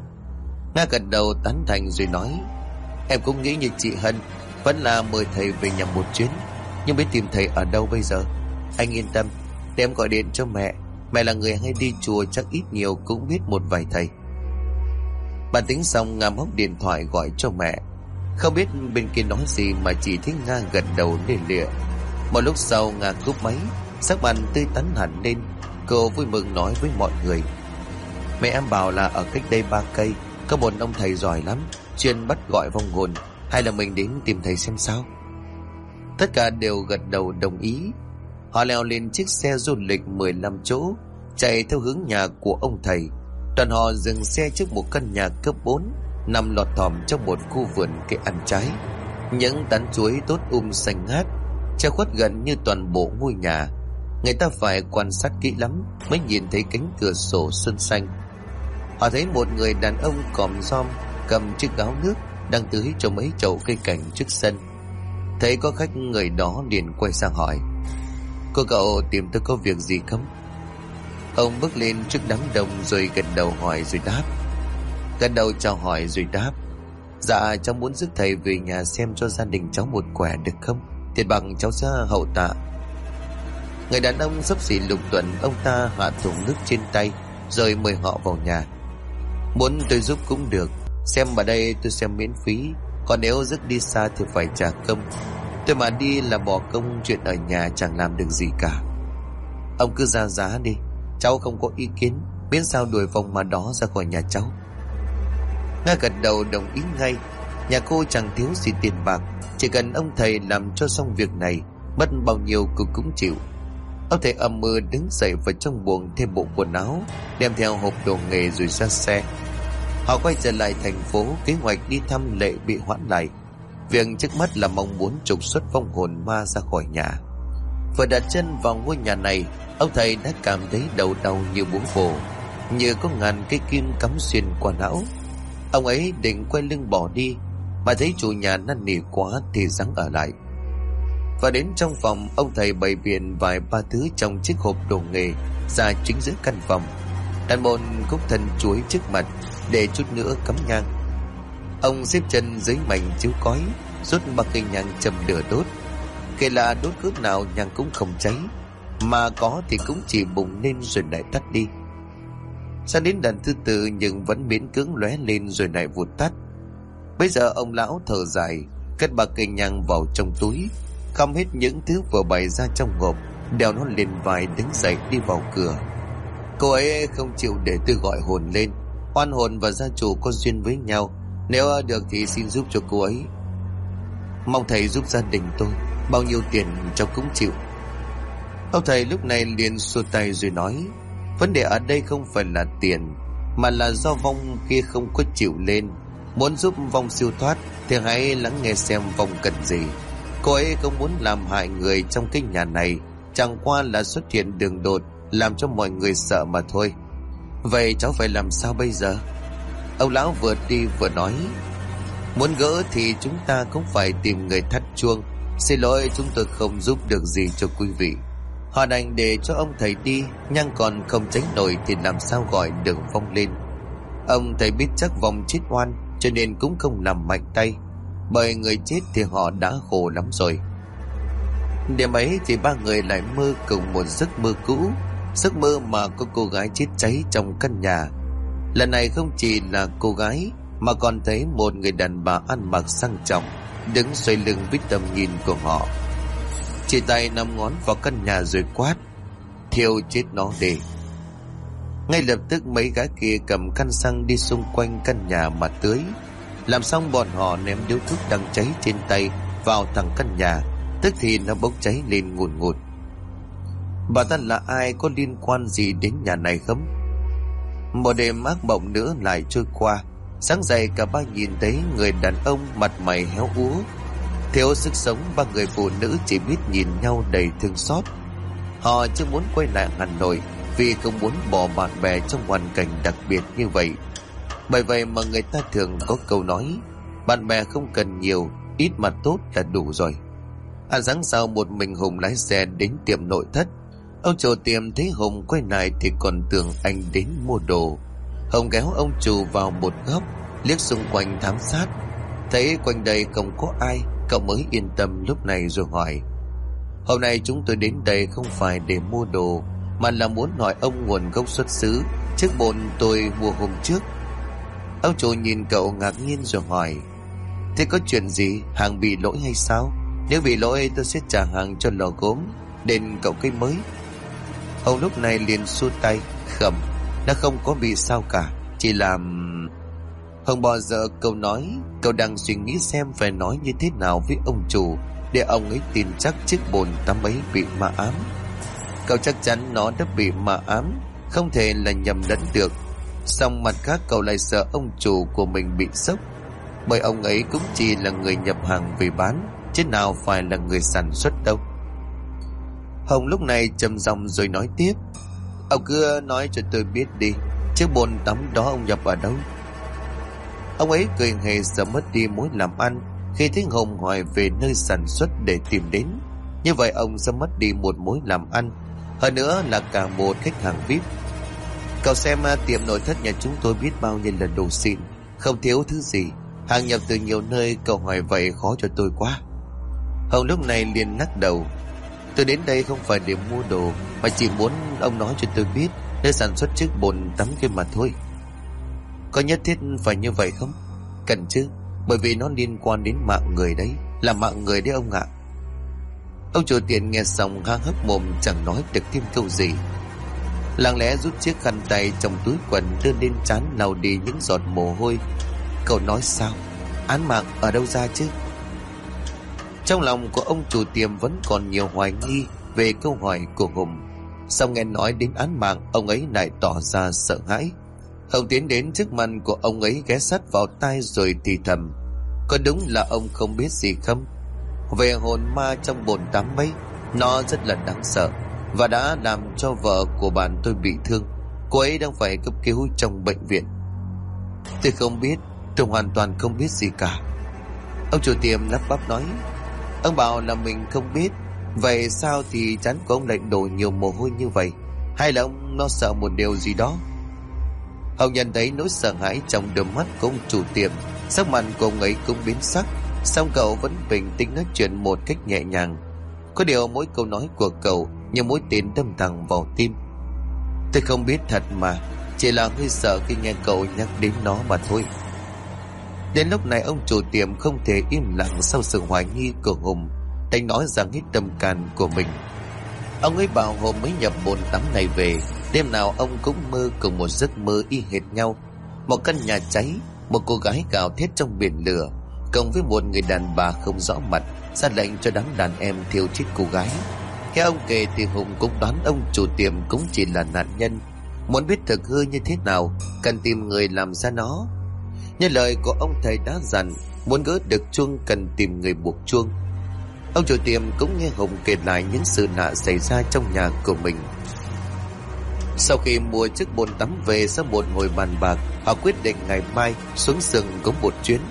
Nga gật đầu tán thành rồi nói: "Em cũng nghĩ như chị Hân, vẫn là mời thầy về nhà một chuyến. Nhưng biết tìm thầy ở đâu bây giờ? Anh yên tâm, để em gọi điện cho mẹ. Mẹ là người hay đi chùa, chắc ít nhiều cũng biết một vài thầy." Bà tính xong, Nga móc điện thoại gọi cho mẹ. Không biết bên kia nói gì mà chỉ thấy Nga gật đầu lia lịa. Một lúc sau, Nga cúp máy, sắc mặt tươi tắn hẳn lên. Cô vui mừng nói với mọi người: "Mẹ em bảo là ở cách đây 3 cây có một ông thầy giỏi lắm, chuyên bắt gọi vong hồn. Hay là mình đến tìm thầy xem sao?" Tất cả đều gật đầu đồng ý. Họ leo lên chiếc xe du lịch 15 chỗ, chạy theo hướng nhà của ông thầy. Đoàn họ dừng xe trước một căn nhà cấp 4 nằm lọt thỏm trong một khu vườn cây ăn trái. Những tán chuối tốt xanh ngát che khuất gần như toàn bộ ngôi nhà. Người ta phải quan sát kỹ lắm mới nhìn thấy cánh cửa sổ xuân xanh. Họ thấy một người đàn ông còm rom cầm chiếc gáo nước đang tưới cho mấy chậu cây cảnh trước sân. Thấy có khách, người đó liền quay sang hỏi: "Cô cậu tìm tôi có việc gì không?" Ông bước lên trước đám đông rồi gật đầu hỏi rồi đáp. Gật đầu chào hỏi rồi đáp: "Dạ, cháu muốn rước thầy về nhà xem cho gia đình cháu một quẻ được không? Tiền bạc cháu sẽ hậu tạ." Người đàn ông xấp xỉ lục tuần, ông ta hạ thùng nước trên tay rồi mời họ vào nhà. "Muốn tôi giúp cũng được, xem ở đây tôi xem miễn phí, còn nếu rước đi xa thì phải trả công. Tôi mà đi là bỏ công, chuyện ở nhà chẳng làm được gì cả. Ông cứ ra giá đi, cháu không có ý kiến, miễn sao đuổi vong ma đó ra khỏi nhà cháu." Nga gật đầu đồng ý ngay. Nhà cô chẳng thiếu gì tiền bạc, chỉ cần ông thầy làm cho xong việc này, mất bao nhiêu cô cũng chịu. Ông thầy âm mơ đứng dậy vào trong buồng thêm bộ quần áo, đem theo hộp đồ nghề rồi ra xe. Họ quay trở lại thành phố. Kế hoạch đi thăm Lệ bị hoãn lại. Việc trước mắt là mong muốn trục xuất vong hồn ma ra khỏi nhà. Vừa đặt chân vào ngôi nhà này, ông thầy đã cảm thấy đầu đau như búa bổ, như có ngàn cây kim cắm xuyên qua não. Ông ấy định quay lưng bỏ đi, mà thấy chủ nhà năn nỉ quá thì ráng ở lại. Và đến trong phòng, ông thầy bày biện vài ba thứ trong chiếc hộp đồ nghề ra chính giữa căn phòng, đặt một cúc thân chuối trước mặt để chút nữa cắm nhang. Ông xếp chân dưới mảnh chiếu cói, rút ba cây nhang châm lửa đốt. Kể là đốt cước nào nhang cũng không cháy, mà có thì cũng chỉ bùng lên rồi lại tắt đi. Sang đến lần thứ tư nhưng vẫn miễn cưỡng lóe lên rồi lại vụt tắt. Bây giờ ông lão thở dài, cất ba cây nhang vào trong túi, khom hết những thứ vừa bày ra trong hộp, đeo nó lên vai đứng dậy đi vào cửa. Cô ấy không chịu để tôi gọi hồn lên. Oan hồn và gia chủ có duyên với nhau, nếu được thì xin giúp cho cô ấy. Mong thầy giúp gia đình tôi, bao nhiêu tiền cháu cũng chịu. Ông thầy lúc này liền xua tay rồi nói, vấn đề ở đây không phải là tiền, mà là do vong kia không có chịu lên. Muốn giúp vong siêu thoát thì hãy lắng nghe xem vong cần gì. Cô ấy không muốn làm hại người trong cái nhà này, chẳng qua là xuất hiện đường đột làm cho mọi người sợ mà thôi. Vậy cháu phải làm sao bây giờ? Ông lão vừa đi vừa nói, muốn gỡ thì chúng ta cũng phải tìm người thắt chuông. Xin lỗi, chúng tôi không giúp được gì cho quý vị. Họ đành để cho ông thầy đi, nhang còn không tránh nổi thì làm sao gọi được vong lên. Ông thầy biết chắc vong chết oan, cho nên cũng không làm mạnh tay, bởi người chết thì họ đã khổ lắm rồi. Đêm ấy thì ba người lại mơ cùng một giấc mơ cũ, giấc mơ mà có cô gái chết cháy trong căn nhà. Lần này không chỉ là cô gái, mà còn thấy một người đàn bà ăn mặc sang trọng đứng xoay lưng với tầm nhìn của họ, chỉ tay 5 ngón vào căn nhà rồi quát, thiêu chết nó đi. Ngay lập tức mấy gái kia cầm căn xăng đi xung quanh căn nhà mà tưới. Làm xong bọn họ ném điếu thuốc đang cháy trên tay vào thẳng căn nhà, tức thì nó bốc cháy lên ngùn ngụt. Bà ta là ai, có liên quan gì đến nhà này không? Một đêm ác mộng nữa lại trôi qua. Sáng dậy cả ba nhìn thấy người đàn ông mặt mày héo úa, thiếu sức sống. Ba người phụ nữ chỉ biết nhìn nhau đầy thương xót. Họ chưa muốn quay lại Hà Nội vì không muốn bỏ bạn bè trong hoàn cảnh đặc biệt như vậy. Bởi vậy mà người ta thường có câu nói, bạn bè không cần nhiều, ít mà tốt là đủ rồi. Sáng sau một mình Hùng lái xe đến tiệm nội thất. Ông chủ tiệm thấy Hùng quay lại thì còn tưởng anh đến mua đồ. Hùng kéo ông chủ vào một góc, liếc xung quanh thám sát. Thấy quanh đây không có ai, cậu mới yên tâm lúc này rồi hỏi, hôm nay chúng tôi đến đây không phải để mua đồ, mà là muốn hỏi ông nguồn gốc xuất xứ chiếc bồn tôi mua hôm trước. Ông chủ nhìn cậu ngạc nhiên rồi hỏi, thế có chuyện gì, hàng bị lỗi hay sao? Nếu bị lỗi tôi sẽ trả hàng cho lò gốm, đền cậu cái mới. Hùng lúc này liền xua tay, khẩm, nó không có bị sao cả, chỉ là... Hùng bỏ dở câu nói, cậu đang suy nghĩ xem phải nói như thế nào với ông chủ để ông ấy tin chắc chiếc bồn tắm ấy bị ma ám. Cậu chắc chắn nó đã bị ma ám, không thể là nhầm lẫn được. Song mặt khác cậu lại sợ ông chủ của mình bị sốc, bởi ông ấy cũng chỉ là người nhập hàng về bán, chứ nào phải là người sản xuất đâu. Hồng lúc này trầm giọng rồi nói tiếp, ông cứ nói cho tôi biết đi, chiếc bồn tắm đó ông nhập ở đâu? Ông ấy cười hề sợ mất đi mối làm ăn khi thấy Hồng hỏi về nơi sản xuất để tìm đến. Như vậy ông sẽ mất đi một mối làm ăn, hơn nữa là cả một khách hàng VIP. Cậu xem tiệm nội thất nhà chúng tôi biết bao nhiêu là đồ xịn, không thiếu thứ gì, hàng nhập từ nhiều nơi, cậu hỏi vậy khó cho tôi quá. Hồng lúc này liền lắc đầu, tôi đến đây không phải để mua đồ, mà chỉ muốn ông nói cho tôi biết nơi sản xuất chiếc bồn tắm kia mà thôi. Có nhất thiết phải như vậy không? Cần chứ, bởi vì nó liên quan đến mạng người đấy, là mạng người đấy ông ạ. Ông chủ tiệm nghe xong há hốc mồm chẳng nói được thêm câu gì. Lặng lẽ rút chiếc khăn tay trong túi quần đưa lên trán lau đi những giọt mồ hôi. Cậu nói sao? Án mạng ở đâu ra chứ? Trong lòng của ông chủ tiệm vẫn còn nhiều hoài nghi về câu hỏi của Hùng. Xong nghe nói đến án mạng, ông ấy lại tỏ ra sợ hãi. Hồng tiến đến trước mặt của ông ấy, ghé sát vào tai rồi thì thầm: có đúng là ông không biết gì không? Về hồn ma trong bồn tắm ấy, nó rất là đáng sợ và đã làm cho vợ của bạn tôi bị thương. Cô ấy đang phải cấp cứu trong bệnh viện. Tôi không biết, tôi hoàn toàn không biết gì cả. Ông chủ tiệm lắp bắp nói. Ông bảo là mình không biết. Vậy sao thì trán của ông lại đổ nhiều mồ hôi như vậy? Hay là ông nó sợ một điều gì đó? Hồng nhận thấy nỗi sợ hãi trong đôi mắt của ông chủ tiệm. Sắc mặt của ông ấy cũng biến sắc, song cậu vẫn bình tĩnh nói chuyện một cách nhẹ nhàng. Có điều mỗi câu nói của cậu như mũi tên đâm thẳng vào tim. Tôi không biết thật mà, chỉ là hơi sợ khi nghe cậu nhắc đến nó mà thôi. Đến lúc này ông chủ tiệm không thể im lặng sau sự hoài nghi của Hùng, đành nói rằng hết tâm can của mình. Ông ấy bảo hôm mới nhập bồn tắm này về, đêm nào ông cũng mơ cùng một giấc mơ y hệt nhau. Một căn nhà cháy, một cô gái gào thét trong biển lửa, cộng với một người đàn bà không rõ mặt ra lệnh cho đám đàn em thiêu chết cô gái. Nghe ông kể thì Hùng cũng đoán ông chủ tiệm cũng chỉ là nạn nhân. Muốn biết thực hư như thế nào, cần tìm người làm ra nó. Như lời của ông thầy đã dặn, muốn gỡ được chuông cần tìm người buộc chuông. Ông chủ tiệm cũng nghe Hùng kể lại những sự lạ xảy ra trong nhà của mình. Sau khi mua chiếc bồn tắm về, sau một hồi bàn bạc, họ quyết định ngày mai xuống rừng có một chuyến.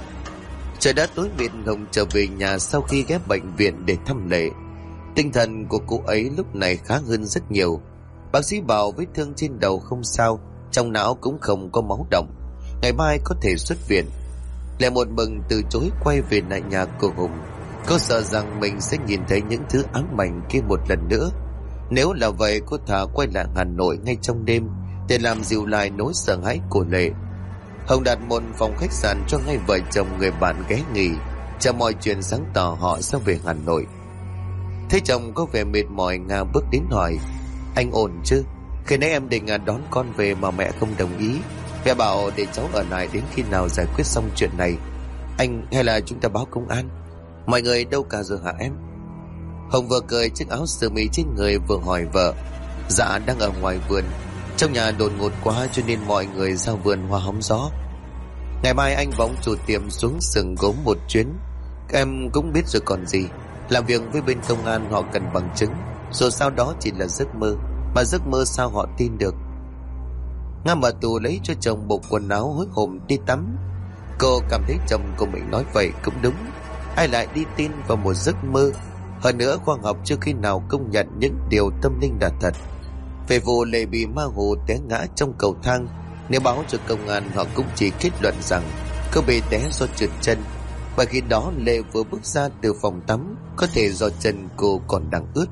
Trời đã tối mịt, Hùng trở về nhà sau khi ghé bệnh viện để thăm Lệ. Tinh thần của cô ấy lúc này khá hơn rất nhiều. Bác sĩ bảo vết thương trên đầu không sao, trong não cũng không có máu động, ngày mai có thể xuất viện. Lệ một mừng từ chối quay về lại nhà của Hùng. Cô sợ rằng mình sẽ nhìn thấy những thứ ám ảnh kia một lần nữa. Nếu là vậy, cô thà quay lại Hà Nội ngay trong đêm để làm dịu lại nỗi sợ hãi của Lệ. Hồng đặt một phòng khách sạn cho ngay vợ chồng người bạn ghé nghỉ, chờ mọi chuyện sáng tỏ họ sẽ về Hà Nội. Thấy chồng có vẻ mệt mỏi, Nga bước đến hỏi: anh ổn chứ? Khi nãy em định đón con về mà mẹ không đồng ý. Mẹ bảo để cháu ở lại đến khi nào giải quyết xong chuyện này. Anh, hay là chúng ta báo công an? Mọi người đâu cả rồi hả em? Hồng vừa cởi chiếc áo sơ mi trên người vừa hỏi vợ: dạ đang ở ngoài vườn, trong nhà đột ngột quá cho nên mọi người ra vườn hoa hóng gió. Ngày mai anh và ông chủ tiệm xuống sừng gốm một chuyến. Em cũng biết rồi còn gì. Làm việc với bên công an họ cần bằng chứng, rồi sau đó chỉ là giấc mơ, mà giấc mơ sao họ tin được? Nga mở tù lấy cho chồng bộ quần áo hối hộp đi tắm. Cô cảm thấy chồng của mình nói vậy cũng đúng. Ai lại đi tin vào một giấc mơ? Hơn nữa, khoa học chưa khi nào công nhận những điều tâm linh là thật. Về vụ Lệ bị ma hù té ngã trong cầu thang, nếu báo cho công an họ cũng chỉ kết luận rằng cô bị té do trượt chân. Và khi đó Lệ vừa bước ra từ phòng tắm, có thể do chân cô còn đang ướt.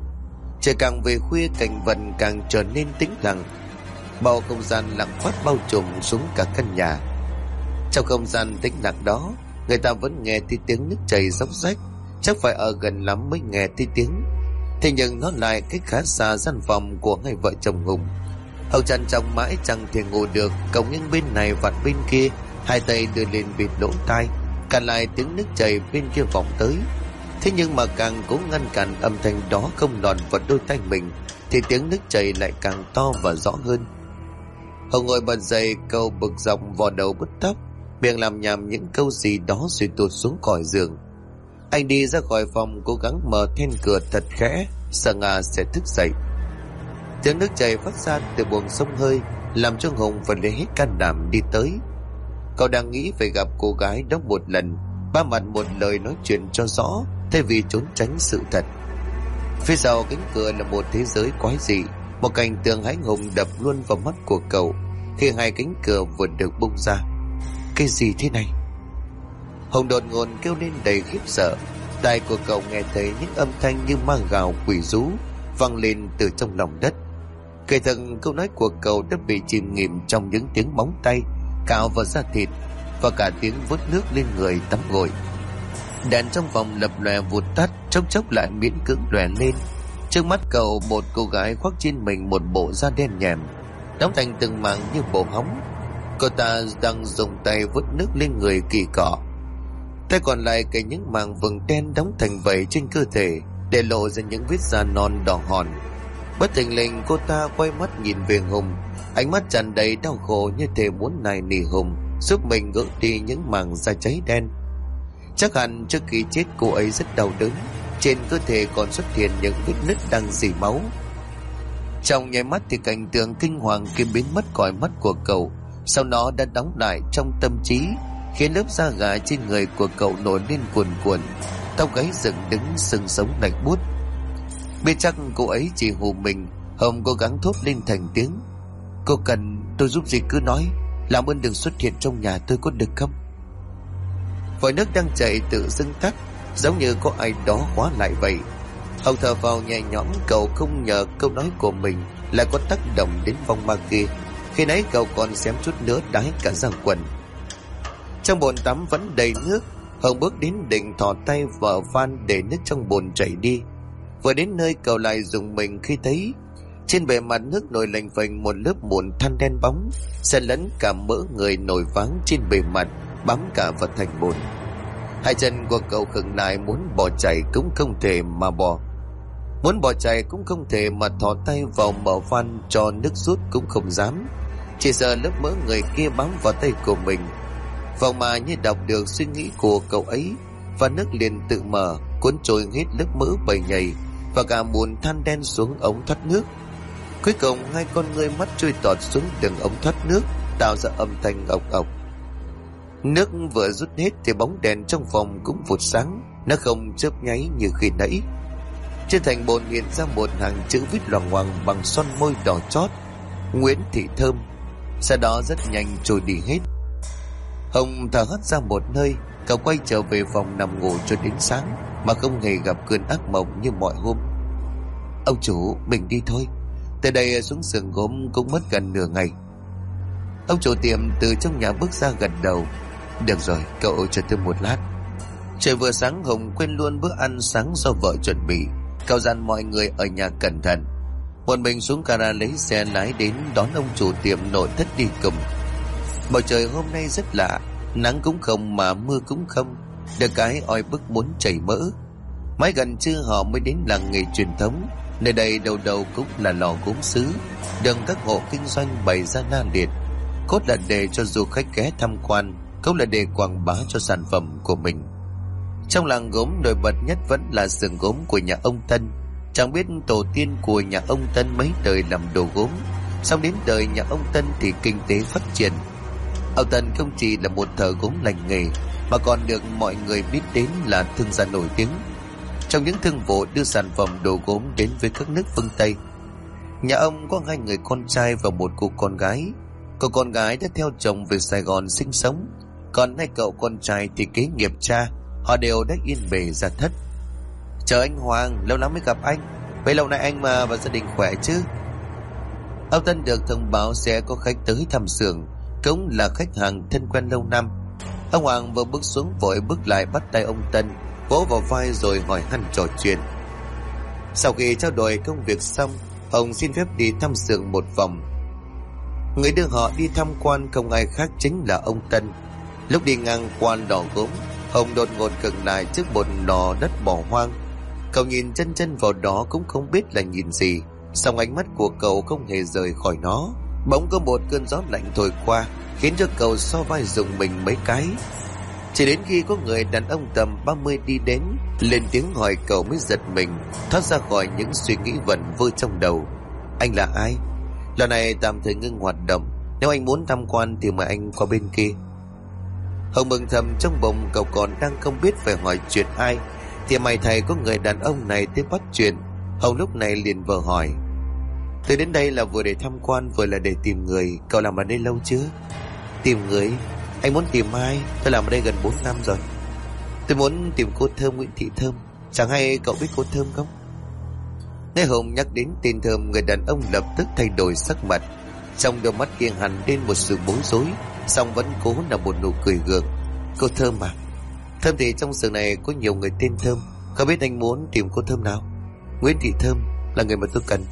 Trời càng về khuya, cảnh vật càng trở nên tĩnh lặng. Bầu không gian lặng phát bao trùm xuống cả căn nhà. Trong không gian tĩnh lặng đó, người ta vẫn nghe thấy tiếng nước chảy róc rách. Chắc phải ở gần lắm mới nghe thấy tiếng. Thế nhưng nó lại cách khá xa gian phòng của hai vợ chồng Hùng. Hậu trằn trọc mãi chẳng thể ngủ được, cổng những bên này vặn bên kia, hai tay đưa lên bịt lỗ tai, cản lại tiếng nước chảy bên kia vọng tới. Thế nhưng mà càng cố ngăn cản âm thanh đó không lọt vào đôi tai mình, thì tiếng nước chảy lại càng to và rõ hơn. Hùng ngồi bật dậy, câu bực dọc vò đầu bứt tóc, miệng làm nhảm những câu gì đó rồi tụt xuống khỏi giường. Anh đi ra khỏi phòng, cố gắng mở then cửa thật khẽ, sợ Nga sẽ thức dậy. Tiếng nước chảy phát ra từ buồng sông hơi làm cho Hùng phải lấy hết can đảm đi tới. Cậu đang nghĩ phải gặp cô gái đó một lần, ba mặt một lời nói chuyện cho rõ, thay vì trốn tránh sự thật. Phía sau cánh cửa là một thế giới quái dị, một cảnh tượng hãi hùng đập luôn vào mắt của cậu khi hai cánh cửa vừa được bung ra. Cái gì thế này? Hùng đột ngột kêu lên đầy khiếp sợ. Tai của cậu nghe thấy những âm thanh như ma gào quỷ rú vang lên từ trong lòng đất. Kể thật, câu nói của cậu đã bị chìm nghỉm trong những tiếng móng tay cào vào da thịt và cả tiếng vớt nước lên người tắm gội. Đèn trong phòng lập lòe vụt tắt, chốc chốc lại miễn cưỡng lòe lên. Trước mắt cậu, một cô gái khoác trên mình một bộ da đen nhèm, đóng thành từng mảng như bồ hóng. Cô ta đang dùng tay vớt nước lên người kỳ cọ, tay còn lại cài những mảng vừng đen đóng thành vảy trên cơ thể, để lộ ra những vết da non đỏ hòn. Bất thình lình cô ta quay mắt nhìn về Hùng, ánh mắt tràn đầy đau khổ như thể muốn nài nỉ Hùng giúp mình gỡ đi những mảng da cháy đen. Chắc hẳn trước khi chết cô ấy rất đau đớn, trên cơ thể còn xuất hiện những vết nứt đang rỉ máu. Trong nháy mắt thì cảnh tượng kinh hoàng kia biến mất khỏi mắt của cậu, sau nó đã đóng lại trong tâm trí, khiến lớp da gà trên người của cậu nổi lên cuồn cuộn, tóc gáy dựng đứng, xương sống lạnh buốt. Biết chắc cô ấy chỉ hù mình, Hồng cố gắng thốt lên thành tiếng: "Cô cần tôi giúp gì cứ nói, làm ơn đừng xuất hiện trong nhà tôi có được không?" Vòi nước đang chảy tự dưng tắt, giống như có ai đó khóa lại vậy. Hồng thở vào nhẹ nhõm, cậu không ngờ câu nói của mình lại có tác động đến vong ma kia. Khi nãy cậu còn xém chút nữa đái cả ra quần. Trong bồn tắm vẫn đầy nước, Hồng bước đến định thò tay vào van để nước trong bồn chảy đi. Vừa đến nơi cậu lại rùng mình khi thấy trên bề mặt nước nổi lềnh phềnh một lớp mụn than đen bóng, xen lẫn cả mỡ người nổi váng trên bề mặt, bám cả vào thành bồn. Hai chân của cậu khựng lại, muốn bỏ chạy cũng không thể mà bỏ, muốn bỏ chạy cũng không thể mà thò tay vào mở van cho nước rút cũng không dám, chỉ sợ lớp mỡ người kia bám vào tay của mình. Vào mà như đọc được suy nghĩ của cậu ấy, và nước liền tự mở, cuốn trôi hết lớp mỡ bầy nhầy và cả mùn than đen xuống ống thoát nước. Cuối cùng hai con ngươi mắt trôi tọt xuống đường ống thoát nước, tạo ra âm thanh ộc ộc. Nước vừa rút hết thì bóng đèn trong phòng cũng vụt sáng, nó không chớp nháy như khi nãy. Trên thành bồn hiện ra một hàng chữ viết loằng ngoằng bằng son môi đỏ chót: Nguyễn Thị Thơm. Sau đó rất nhanh trôi đi hết. Hồng thở hắt ra một hơi, cậu quay trở về phòng nằm ngủ cho đến sáng mà không hề gặp cơn ác mộng như mọi hôm. "Ông chủ, mình đi thôi, từ đây xuống xưởng gốm cũng mất gần nửa ngày." Ông chủ tiệm từ trong nhà bước ra gật đầu: "Được rồi, cậu chờ tôi một lát." Trời vừa sáng, Hồng quên luôn bữa ăn sáng do vợ chuẩn bị. Cậu dặn mọi người ở nhà cẩn thận, một mình xuống gara lấy xe lái đến đón ông chủ tiệm nội thất đi cùng. Bầu trời hôm nay rất lạ, nắng cũng không mà mưa cũng không, được cái oi bức muốn chảy mỡ. Mãi gần trưa họ mới đến làng nghề truyền thống. Nơi đây đầu đầu cũng là lò gốm sứ, đường các hộ kinh doanh bày ra la liệt, cốt là để cho du khách ghé tham quan, cũng là để quảng bá cho sản phẩm của mình. Trong làng gốm nổi bật nhất vẫn là xưởng gốm của nhà ông Tân. Chẳng biết tổ tiên của nhà ông Tân mấy đời làm đồ gốm, xong đến đời nhà ông Tân thì kinh tế phát triển. Ông Tân không chỉ là một thợ gốm lành nghề mà còn được mọi người biết đến là thương gia nổi tiếng trong những thương vụ đưa sản phẩm đồ gốm đến với các nước phương Tây. Nhà ông có 2 người con trai và một cô con gái. Cô con gái đã theo chồng về Sài Gòn sinh sống, còn 2 cậu con trai thì kế nghiệp cha, họ đều đã yên bề gia thất. "Chờ anh Hoàng, lâu lắm mới gặp anh. Vậy lâu nay anh và gia đình khỏe chứ?" Ông Tân được thông báo sẽ có khách tới thăm xưởng, cũng là khách hàng thân quen lâu năm. Ông Hoàng vừa bước xuống vội bước lại bắt tay ông Tân, vỗ vào vai rồi hỏi han trò chuyện. Sau khi trao đổi công việc xong, ông xin phép đi thăm xưởng một vòng. Người đưa họ đi tham quan không ai khác chính là ông Tân. Lúc đi ngang qua lò gốm, Hồng đột ngột khựng lại trước một lò đất bỏ hoang. Cậu nhìn chân chân vào đó cũng không biết là nhìn gì, song ánh mắt của cậu không hề rời khỏi nó. Bỗng có một cơn gió lạnh thổi qua, khiến cho cậu so vai rùng mình mấy cái. Chỉ đến khi có người đàn ông tầm 30 đi đến, lên tiếng hỏi cậu mới giật mình, thoát ra khỏi những suy nghĩ vẩn vơ trong đầu. "Anh là ai? Lần này tạm thời ngưng hoạt động, nếu anh muốn tham quan thì mời anh qua bên kia." Hồng mừng thầm trong bụng, cậu còn đang không biết phải hỏi chuyện ai thì may thầy có người đàn ông này tới bắt chuyện. Hồng lúc này liền vờ hỏi: "Tôi đến đây là vừa để tham quan vừa là để tìm người, cậu làm ở đây lâu chưa?" "Tìm người? Anh muốn tìm ai? Tôi làm ở đây gần 4 năm rồi. Tôi muốn tìm cô Thơm, Nguyễn Thị Thơm. Chẳng hay cậu biết cô Thơm không?" Nghe Hồng nhắc đến tên Thơm, người đàn ông lập tức thay đổi sắc mặt, trong đôi mắt kia hằn lên một sự bối rối, song vẫn cố là một nụ cười gượng. "Cô Thơm à? Thơm thì trong xưởng này có nhiều người tên Thơm, không biết anh muốn tìm cô Thơm nào?" "Nguyễn Thị Thơm là người mà tôi cần."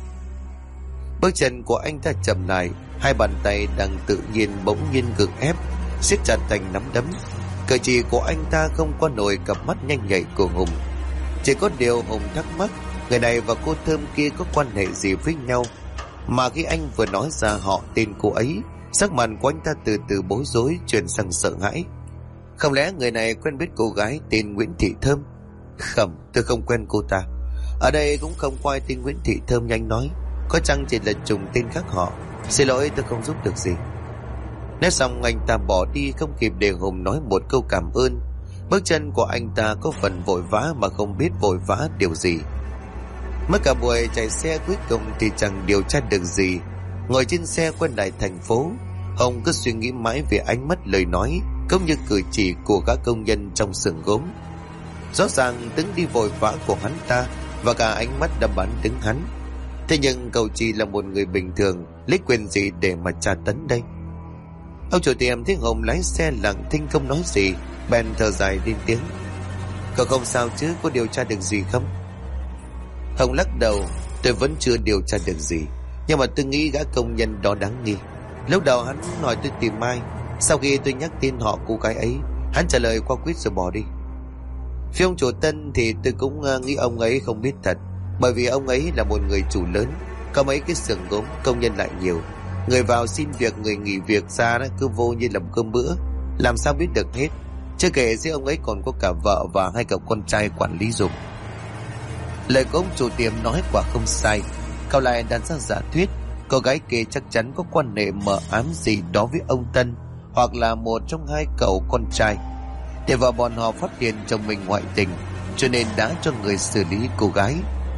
Bước chân của anh ta chậm lại, hai bàn tay đang tự nhiên bỗng nhiên gượng ép, siết chặt thành nắm đấm. Cử chỉ của anh ta không qua nổi cặp mắt nhanh nhạy của Hùng. Chỉ có điều Hùng thắc mắc, người này và cô Thơm kia có quan hệ gì với nhau. Mà khi anh vừa nói ra họ tên cô ấy, sắc mặt của anh ta từ từ bối rối chuyển sang sợ hãi. Không lẽ người này quen biết cô gái tên Nguyễn Thị Thơm? Không, tôi không quen cô ta. Ở đây cũng không có ai tên Nguyễn Thị Thơm như anh nói. Có chăng chỉ là trùng tên khác họ. Xin lỗi, tôi không giúp được gì. Nói xong anh ta bỏ đi, không kịp để Hùng nói một câu cảm ơn. Bước chân của anh ta có phần vội vã mà không biết vội vã điều gì. Mất cả buổi chạy xe, cuối cùng thì chẳng điều tra được gì. Ngồi trên xe quay lại thành phố, Hùng cứ suy nghĩ mãi về ánh mắt, lời nói cũng như cử chỉ của các công nhân trong xưởng gốm. Rõ ràng đứng đi vội vã của hắn ta và cả ánh mắt đã bắn đứng hắn. Thế nhưng cậu chỉ là một người bình thường, lấy quyền gì để mà tra tấn đây? Ông chủ tiệm thấy Hùng lái xe lặng thinh không nói gì, bèn thở dài lên tiếng. Cậu không sao chứ, có điều tra được gì không? Hùng lắc đầu. Tôi vẫn chưa điều tra được gì, nhưng mà tôi nghĩ gã công nhân đó đáng nghi. Lúc đầu hắn hỏi tôi tìm ai, sau khi tôi nhắc tên họ cô gái ấy, hắn trả lời qua quýt rồi bỏ đi. Phía ông chủ Tân thì tôi cũng nghĩ ông ấy không biết thật, bởi vì ông ấy là một người chủ lớn, có mấy cái xưởng gốm, công nhân lại nhiều, người vào xin việc, người nghỉ việc ra đó cứ vô như làm cơm bữa, làm sao biết được hết. Chưa kể riêng ông ấy còn có cả vợ và 2 cậu con trai quản lý giùm. Lời của ông chủ tiệm nói quả không sai. Cậu lại đặt ra giả thuyết cô gái kia chắc chắn có quan hệ mờ ám gì đó với ông Tân, hoặc là một trong 2 cậu con trai. Để vợ bọn họ phát hiện chồng mình ngoại tình, cho nên đã cho người xử lý cô gái.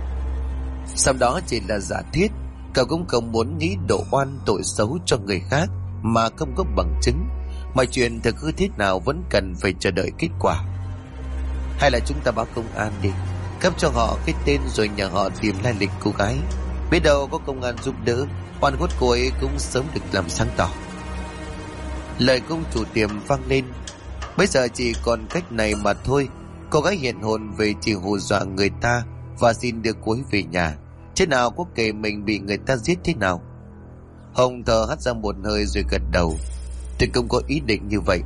Sau đó chỉ là giả thiết, cậu cũng không muốn nghĩ đổ oan tội xấu cho người khác mà không có bằng chứng. Mọi chuyện thực hư thế nào vẫn cần phải chờ đợi kết quả. Hay là chúng ta báo công an đi, cấp cho họ cái tên rồi nhờ họ tìm lai lịch cô gái. Biết đâu có công an giúp đỡ, oan khuất cô ấy cũng sớm được làm sáng tỏ. Lời công chủ tiệm vang lên. Bây giờ chỉ còn cách này mà thôi. Cô gái hiện hồn về chỉ hù dọa người ta và xin đưa cô ấy về nhà, thế nào có kể mình bị người ta giết thế nào. Hồng thở hắt ra một hơi rồi gật đầu. Tôi không có ý định như vậy.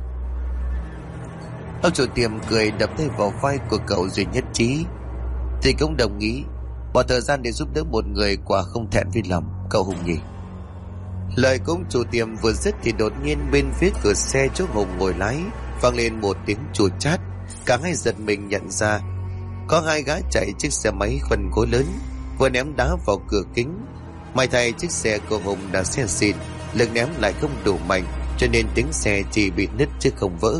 Ông chủ tiệm cười đập tay vào vai của cậu rồi nhất trí. Thì cũng đồng ý. Bỏ thời gian để giúp đỡ một người quả không thẹn với lòng, cậu Hùng nhỉ. Lời của ông chủ tiệm vừa dứt thì đột nhiên bên phía cửa xe chỗ Hùng ngồi lái vang lên một tiếng chua chát. Cả hai giật mình nhận ra có 2 gã chạy chiếc xe máy phân khối lớn vừa ném đá vào cửa kính. May thay chiếc xe của Hùng đã xe xịn, lực ném lại không đủ mạnh, cho nên tiếng xe chỉ bị nứt chứ không vỡ.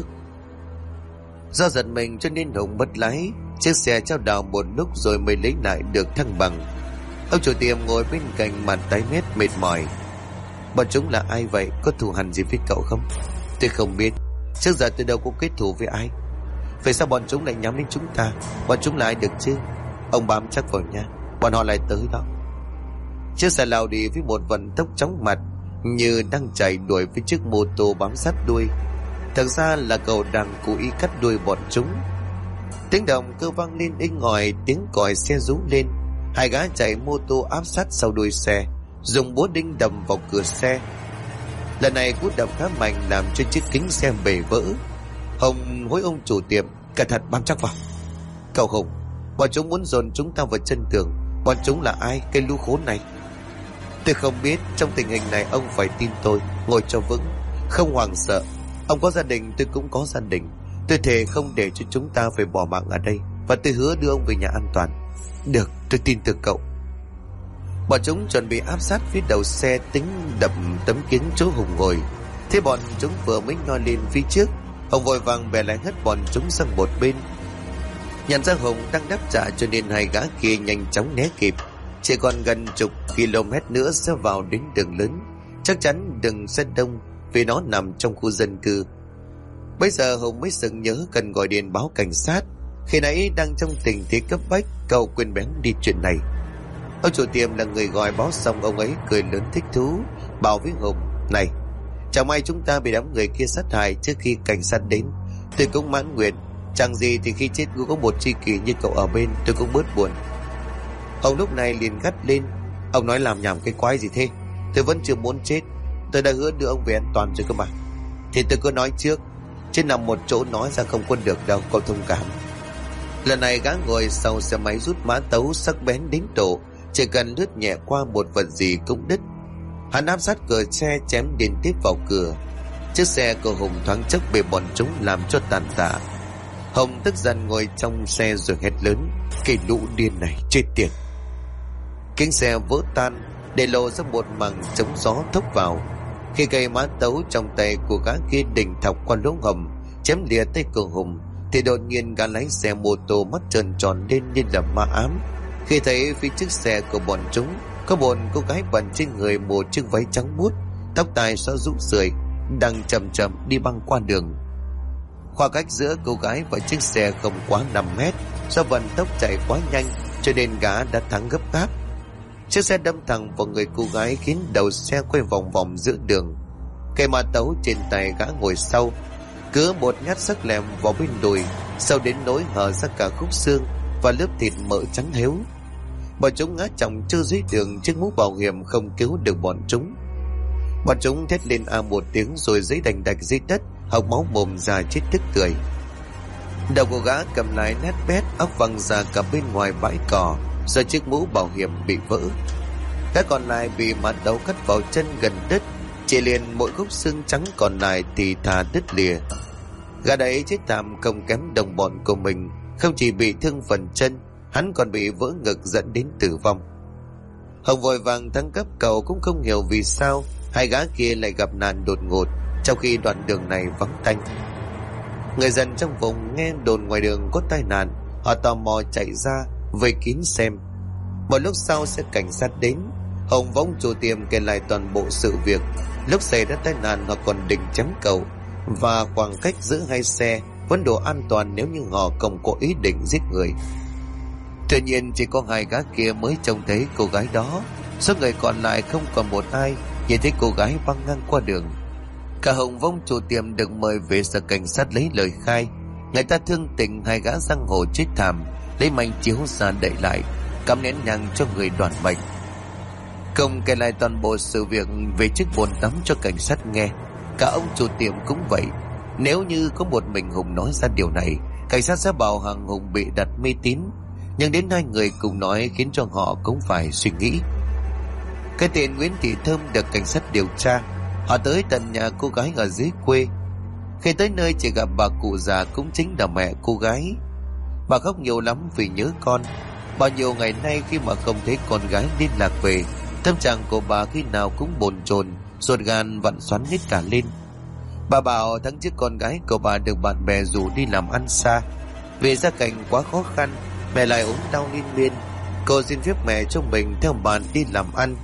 Do giật mình cho nên Hùng mất lái, chiếc xe chao đảo một lúc rồi mới lấy lại được thăng bằng. Ông chủ tiệm ngồi bên cạnh mặt tái mét mệt mỏi. Bọn chúng là ai vậy? Có thù hằn gì với cậu không? Tôi không biết, trước giờ tôi đâu có kết thù với ai. Vậy sao bọn chúng lại nhắm đến chúng ta? Bọn chúng là ai được chứ? Ông bám chắc vào nha, bọn họ lại tới đó. Chiếc xe lao đi với một vận tốc chóng mặt, như đang chạy đuổi với chiếc mô tô bám sát đuôi. Thật ra là cậu đang cố ý cắt đuôi bọn chúng. Tiếng động cơ vang lên inh ỏi, tiếng còi xe rú lên. 2 gã chạy mô tô áp sát sau đuôi xe, dùng búa đinh đâm vào cửa xe. Lần này cú đập khá mạnh làm cho chiếc kính xe bể vỡ. Hồng hối ông chủ tiệm, cẩn thận bám chắc vào. Cậu Hùng, bọn chúng muốn dồn chúng ta vào chân tường. Bọn chúng là ai, cái lũ khốn này? Tôi không biết, trong tình hình này ông phải tin tôi, ngồi cho vững, không hoảng sợ. Ông có gia đình, tôi cũng có gia đình. Tôi thề không để cho chúng ta phải bỏ mạng ở đây, và tôi hứa đưa ông về nhà an toàn. Được, tôi tin tưởng cậu. Bọn chúng chuẩn bị áp sát phía đầu xe, tính đập tấm kính chỗ Hùng ngồi. Thế bọn chúng vừa mới nhoi lên phía trước, Hùng vội vàng bè lại hất bọn chúng sang một bên. Nhận ra Hùng đang đáp trả cho nên 2 gã kia nhanh chóng né kịp. Chỉ còn gần chục km nữa sẽ vào đến đường lớn, chắc chắn đường sẽ đông vì nó nằm trong khu dân cư. Bây giờ Hùng mới sực nhớ cần gọi điện báo cảnh sát. Khi nãy đang trong tình thế cấp bách, cậu quên bén đi chuyện này. Ông chủ tiệm là người gọi báo xong, ông ấy cười lớn thích thú, bảo với Hùng: Này, chẳng may chúng ta bị đám người kia sát hại trước khi cảnh sát đến. Tôi cũng mãn nguyện, chẳng gì thì khi chết cũng có một tri kỷ như cậu ở bên, tôi cũng bớt buồn. Ông lúc này liền gắt lên: Ông nói làm nhảm cái quái gì thế? Tôi vẫn chưa muốn chết, tôi đã hứa đưa ông về an toàn rồi cơ mà. Thì tôi cứ nói trước, chứ nằm một chỗ nói ra không có được đâu, cậu thông cảm. Lần này gã ngồi sau xe máy rút mã tấu sắc bén đến độ chỉ cần lướt nhẹ qua một vật gì cũng đứt. Hắn áp sát cửa xe chém liên tiếp vào cửa. Chiếc xe của Hùng thoáng chốc bị bọn chúng làm cho tàn tạ. Hùng tức giận ngồi trong xe rồi hét lớn: "Cái lũ điên này chết tiệt!" Kính xe vỡ tan để lộ ra một mảng chống gió thốc vào. Khi cây mã tấu trong tay của gã kia đỉnh thọc qua lỗ hổng chém lìa tay của Hùng, thì đột nhiên gã lái xe mô tô mắt trợn tròn lên như là ma ám khi thấy phía trước xe của bọn chúng có một cô gái bận trên người một chiếc váy trắng muốt, tóc tai xõa rũ rượi, đang chậm chậm đi băng qua đường. Khoảng cách giữa cô gái và chiếc xe không quá 5 mét, do vận tốc chạy quá nhanh cho nên gã đã thắng gấp gáp. Chiếc xe đâm thẳng vào người cô gái khiến đầu xe quay vòng vòng giữa đường. Cây mã tấu trên tay gã ngồi sau cứ một nhát sắc lẹm vào bên đùi, sau đến nỗi hở ra cả khúc xương và lớp thịt mỡ trắng héo. Bọn chúng ngã chồng trơ dưới đường, chiếc mũ bảo hiểm không cứu được bọn chúng. Bọn chúng thét lên một tiếng rồi giấy đành đạch dưới đất, hộc máu mồm ra chết tức tưởi. Đầu của gã cầm lái nát bét, óc văng ra cả bên ngoài bãi cỏ, rồi chiếc mũ bảo hiểm bị vỡ. Cái còn lại bị mã tấu cắt vào chân gần đứt, chỉ liền mỗi khúc xương trắng còn lại thì thà đứt lìa. Gã đấy chết tạm không kém đồng bọn của mình, không chỉ bị thương phần chân, hắn còn bị vỡ ngực dẫn đến tử vong. Hồng vội vàng thăng cấp cầu cũng không hiểu vì sao hai gã kia lại gặp nạn đột ngột trong khi đoạn đường này vắng tanh. Người dân trong vùng nghe đồn ngoài đường có tai nạn, họ tò mò chạy ra vây kín xem. Một lúc sau xe cảnh sát đến, Hồng và ông chủ tiệm kể lại toàn bộ sự việc. Lúc xảy ra tai nạn họ còn định chém cầu, và khoảng cách giữa hai xe vẫn đủ an toàn nếu như họ không có ý định giết người. Tuy nhiên chỉ có hai gã kia mới trông thấy cô gái đó, số người còn lại không còn một ai nhìn thấy cô gái băng ngang qua đường. Cả Hồng và ông chủ tiệm được mời về sở cảnh sát lấy lời khai. Người ta thương tình hai gã giang hồ chết thảm, lấy manh chiếu ra đậy lại, cắm nén nhang cho người đoàn mệnh. Công kể lại toàn bộ sự việc về chiếc bồn tắm cho cảnh sát nghe. Cả ông chủ tiệm cũng vậy. Nếu như có một mình Hùng nói ra điều này, cảnh sát sẽ bảo hàng Hùng bị đặt mê tín. Nhưng đến hai người cùng nói khiến cho họ cũng phải suy nghĩ. Cái tên Nguyễn Thị Thơm được cảnh sát điều tra. Họ tới tận nhà cô gái ở dưới quê. Khi tới nơi chỉ gặp bà cụ già cũng chính là mẹ cô gái. Bà khóc nhiều lắm vì nhớ con. Bao nhiêu ngày nay khi mà không thấy con gái liên lạc về, tâm trạng của bà khi nào cũng bồn chồn, ruột gan vặn xoắn hết cả lên. Bà bảo tháng trước con gái của bà được bạn bè rủ đi làm ăn xa. Vì gia cảnh quá khó khăn, mẹ lại ốm đau liên miên. Cô xin phép mẹ cho mình theo bạn đi làm ăn.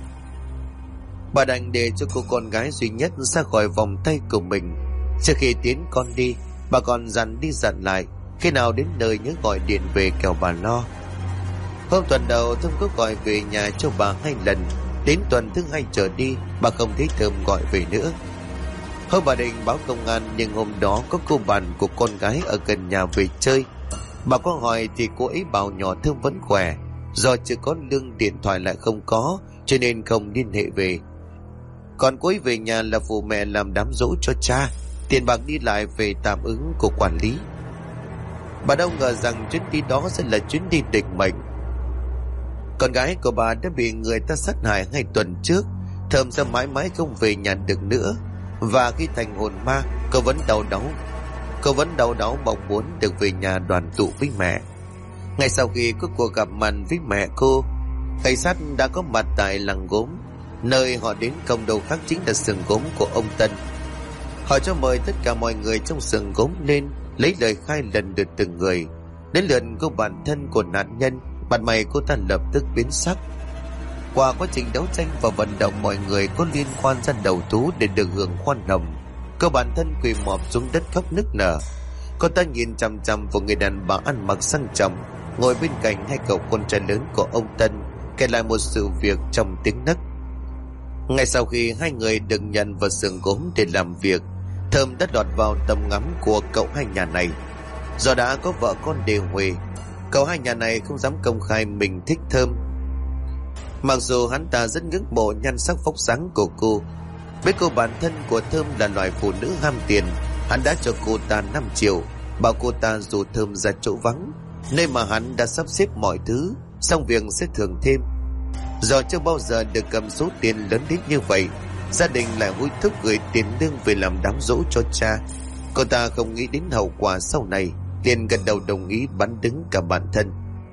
Bà đành để cho cô con gái duy nhất ra khỏi vòng tay của mình. Trước khi tiến con đi, bà còn dặn đi dặn lại, khi nào đến nơi nhớ gọi điện về kẻo bà lo. Hôm tuần đầu Thơm có gọi về nhà cho bà 2 lần. Đến tuần thứ 2 trở đi, bà không thấy Thơm gọi về nữa. Hôm bà định báo công an, nhưng hôm đó có cô bạn của con gái ở gần nhà về chơi. Bà có hỏi thì cô ấy bảo nhỏ Thơm vẫn khỏe, do chưa có lương điện thoại lại không có, cho nên không liên hệ về. Còn cô ấy về nhà là phụ mẹ làm đám giỗ cho cha, tiền bạc đi lại về tạm ứng của quản lý. Bà đâu ngờ rằng chuyến đi đó sẽ là chuyến đi định mệnh. Con gái của bà đã bị người ta sát hại 2 tuần trước. Thơm sẽ mãi mãi không về nhà được nữa. Và khi thành hồn ma, cô vẫn đau đáu mong muốn được về nhà đoàn tụ với mẹ. Ngay sau khi có cuộc gặp mặt với mẹ cô, cảnh sát đã có mặt tại làng gốm, nơi họ đến không đâu khác chính là xưởng gốm của ông Tân. Họ cho mời tất cả mọi người trong xưởng gốm lên lấy lời khai lần lượt từng người. Đến lượt cô bản thân của nạn nhân, mặt mày cô ta lập tức biến sắc. Qua quá trình đấu tranh và vận động mọi người có liên quan ra đầu thú để được hưởng khoan hồng, cô bản thân quỳ mọp xuống đất khóc nức nở. Cô ta nhìn chằm chằm vào người đàn bà ăn mặc sang trọng ngồi bên cạnh 2 cậu con trai lớn của ông Tân, kể lại một sự việc trong tiếng nấc. Ngay sau khi 2 người được nhận vào xưởng gốm để làm việc, Thơm đã lọt vào tầm ngắm của cậu hai nhà này. Do đã có vợ con đều huề, cậu hai nhà này không dám công khai mình thích Thơm. Mặc dù hắn ta rất ngưỡng mộ nhan sắc vóc dáng của cô, biết cô bản thân của Thơm là loại phụ nữ ham tiền, hắn đã cho cô ta 5 triệu, bảo cô ta rủ Thơm ra chỗ vắng. nơi mà hắn đã sắp xếp mọi thứ, xong việc sẽ thưởng thêm. Do chưa bao giờ được cầm số tiền lớn đến như vậy, gia đình lại hối thúc gửi tiền lương về làm đám giỗ cho cha. Cô ta không nghĩ đến hậu quả sau này, liền gật đầu đồng ý bán đứng cả bản thân.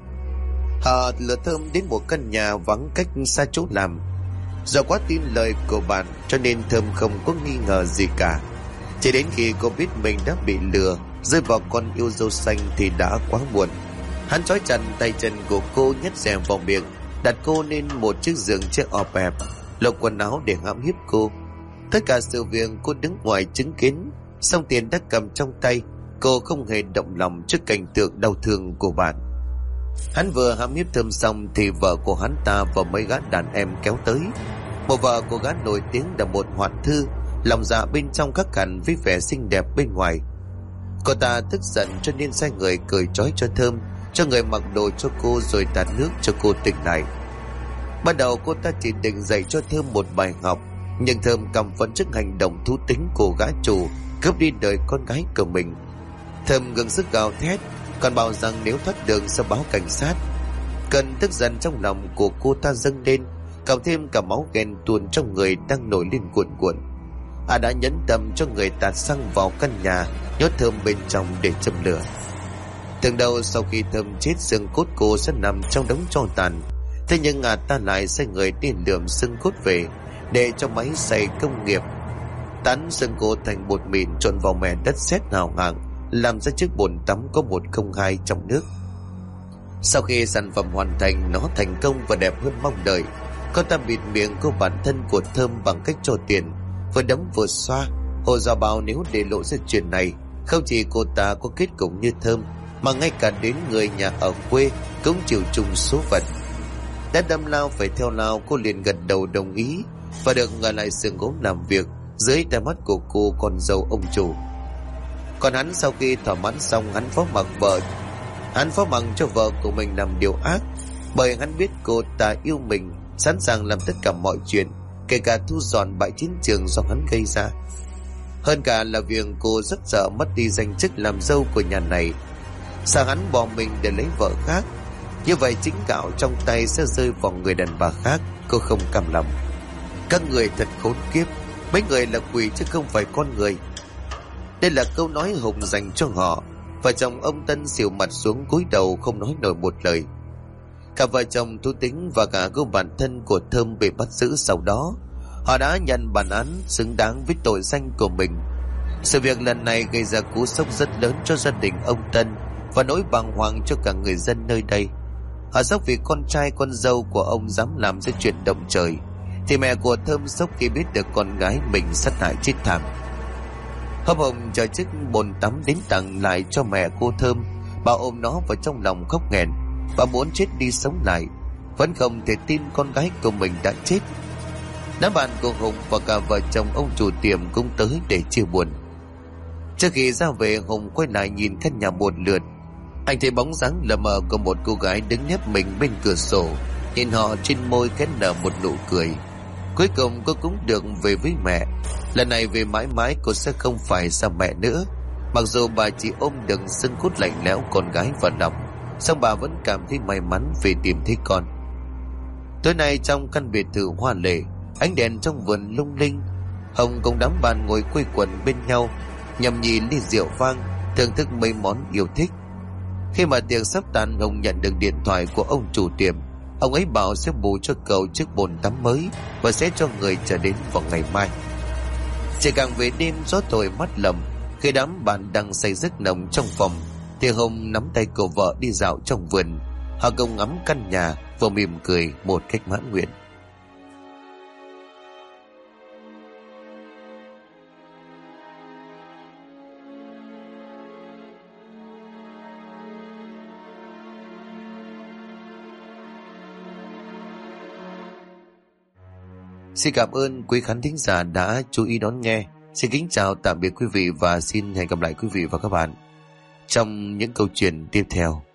Họ lừa Thơm đến một căn nhà vắng cách xa chỗ làm. Do quá tin lời của bạn cho nên Thơm không có nghi ngờ gì cả. Chỉ đến khi cô biết mình đã bị lừa, rơi vào con yêu dâu xanh thì đã quá muộn. Hắn trói chặt tay chân của cô, nhét rèm vào miệng, đặt cô lên một chiếc giường chiếc ọp ẹp, lột quần áo để hãm hiếp cô. Tất cả sự việc cô đứng ngoài chứng kiến, song tiền đã cầm trong tay. Cô không hề động lòng trước cảnh tượng đau thương của bạn. Hắn vừa hãm hiếp Thơm xong thì vợ của hắn ta và mấy gã đàn em kéo tới. Một vợ của gã nổi tiếng là một hoạn thư, lòng dạ bên trong khác hẳn với vẻ xinh đẹp bên ngoài. Cô ta tức giận cho nên sai người cởi trói cho Thơm, cho người mặc đồ cho cô rồi tạt nước cho cô tỉnh lại. Ban đầu cô ta chỉ định dạy cho Thơm một bài học, nhưng Thơm căm phẫn trước hành động thú tính của gã chủ cướp đi đời con gái của mình. Thơm gắng sức gào thét, còn bảo rằng nếu thoát đường sẽ báo cảnh sát. Cơn tức giận trong lòng của cô ta dâng lên, cộng thêm cả máu ghen tuôn trong người đang nổi lên cuồn cuộn. Đã nhẫn tâm cho người tạt xăng vào căn nhà, nhốt Thơm bên trong để châm lửa. Tưởng đâu sau khi Thơm chết, xương cốt cô sẽ nằm trong đống tro tàn. Thế nhưng ta lại sai người đi lượm xương cốt về để cho máy xay công nghiệp tán xương cô thành bột mịn, trộn vào mẻ đất sét hào hạng, làm ra chiếc bồn tắm có 102 trong nước. Sau khi sản phẩm hoàn thành, nó thành công và đẹp hơn mong đợi. Cô ta bịt miệng cô bản thân của Thơm bằng cách cho tiền, vừa đấm vừa xoa, hồ dọa bảo nếu để lộ ra chuyện này, không chỉ cô ta có kết cục như Thơm, mà ngay cả đến người nhà ở quê cũng chịu chung số phận. Đã đâm lao phải theo lao, cô liền gật đầu đồng ý và được ở lại xưởng gốm làm việc dưới tai mắt của cô con dâu ông chủ. Còn hắn sau khi thỏa mãn xong, hắn phó mặc cho vợ của mình làm điều ác, bởi hắn biết cô ta yêu mình, sẵn sàng làm tất cả mọi chuyện, kể cả thu dọn bãi chiến trường do hắn gây ra. Hơn cả là việc cô rất sợ mất đi danh chức làm dâu của nhà này, sợ hắn bỏ mình để lấy vợ khác. Như vậy chính gạo trong tay sẽ rơi vào người đàn bà khác. Cô không cam lòng. Các người thật khốn kiếp, mấy người là quỷ chứ không phải con người. Đây là câu nói Hùng dành cho họ. Vợ chồng ông Tân xỉu mặt xuống cúi đầu không nói nổi một lời. Cả vợ chồng Tú Tính và cả cô bạn thân của Thơm bị bắt giữ sau đó. Họ đã nhận bản án xứng đáng với tội danh của mình. Sự việc lần này gây ra cú sốc rất lớn cho gia đình ông Tân và nỗi bàng hoàng cho cả người dân nơi đây. Họ sốc vì con trai con dâu của ông dám làm ra chuyện động trời, thì mẹ của Thơm sốc khi biết được con gái mình sát hại chết thảm. Hôm Hồng chờ chiếc bồn tắm đến tặng lại cho mẹ cô Thơm. Bà ôm nó vào trong lòng khóc nghẹn. Bà muốn chết đi sống lại, vẫn không thể tin con gái của mình đã chết. Đám bạn của Hùng và cả vợ chồng ông chủ tiệm cũng tới để chia buồn. Trước khi ra về, Hùng quay lại nhìn căn nhà một lượt. Anh thấy bóng dáng lờ mờ của một cô gái đứng nép mình bên cửa sổ, nhìn họ trên môi khẽ nở một nụ cười. Cuối cùng cô cũng được về với mẹ. Lần này về mãi mãi cô sẽ không phải xa mẹ nữa. Mặc dù bà chỉ ôm đựng xương cốt lạnh lẽo con gái vào lòng, song bà vẫn cảm thấy may mắn vì tìm thấy con. Tối nay trong căn biệt thự hoa lệ, ánh đèn trong vườn lung linh. Hồng cùng đám bạn ngồi quây quần bên nhau, nhâm nhi ly rượu vang, thưởng thức mấy món yêu thích. Khi mà tiệc sắp tàn, Hồng nhận được điện thoại của ông chủ tiệm. Ông ấy bảo sẽ bù cho cậu chiếc bồn tắm mới và sẽ cho người chờ đến vào ngày mai. Chỉ càng về đêm, gió thổi mắt lầm. Khi đám bạn đang say giấc nồng trong phòng, thì Hồng nắm tay của vợ đi dạo trong vườn. Họ cùng ngắm căn nhà và mỉm cười một cách mãn nguyện. Xin cảm ơn quý khán thính giả đã chú ý đón nghe. Xin kính chào tạm biệt quý vị và xin hẹn gặp lại quý vị và các bạn trong những câu chuyện tiếp theo.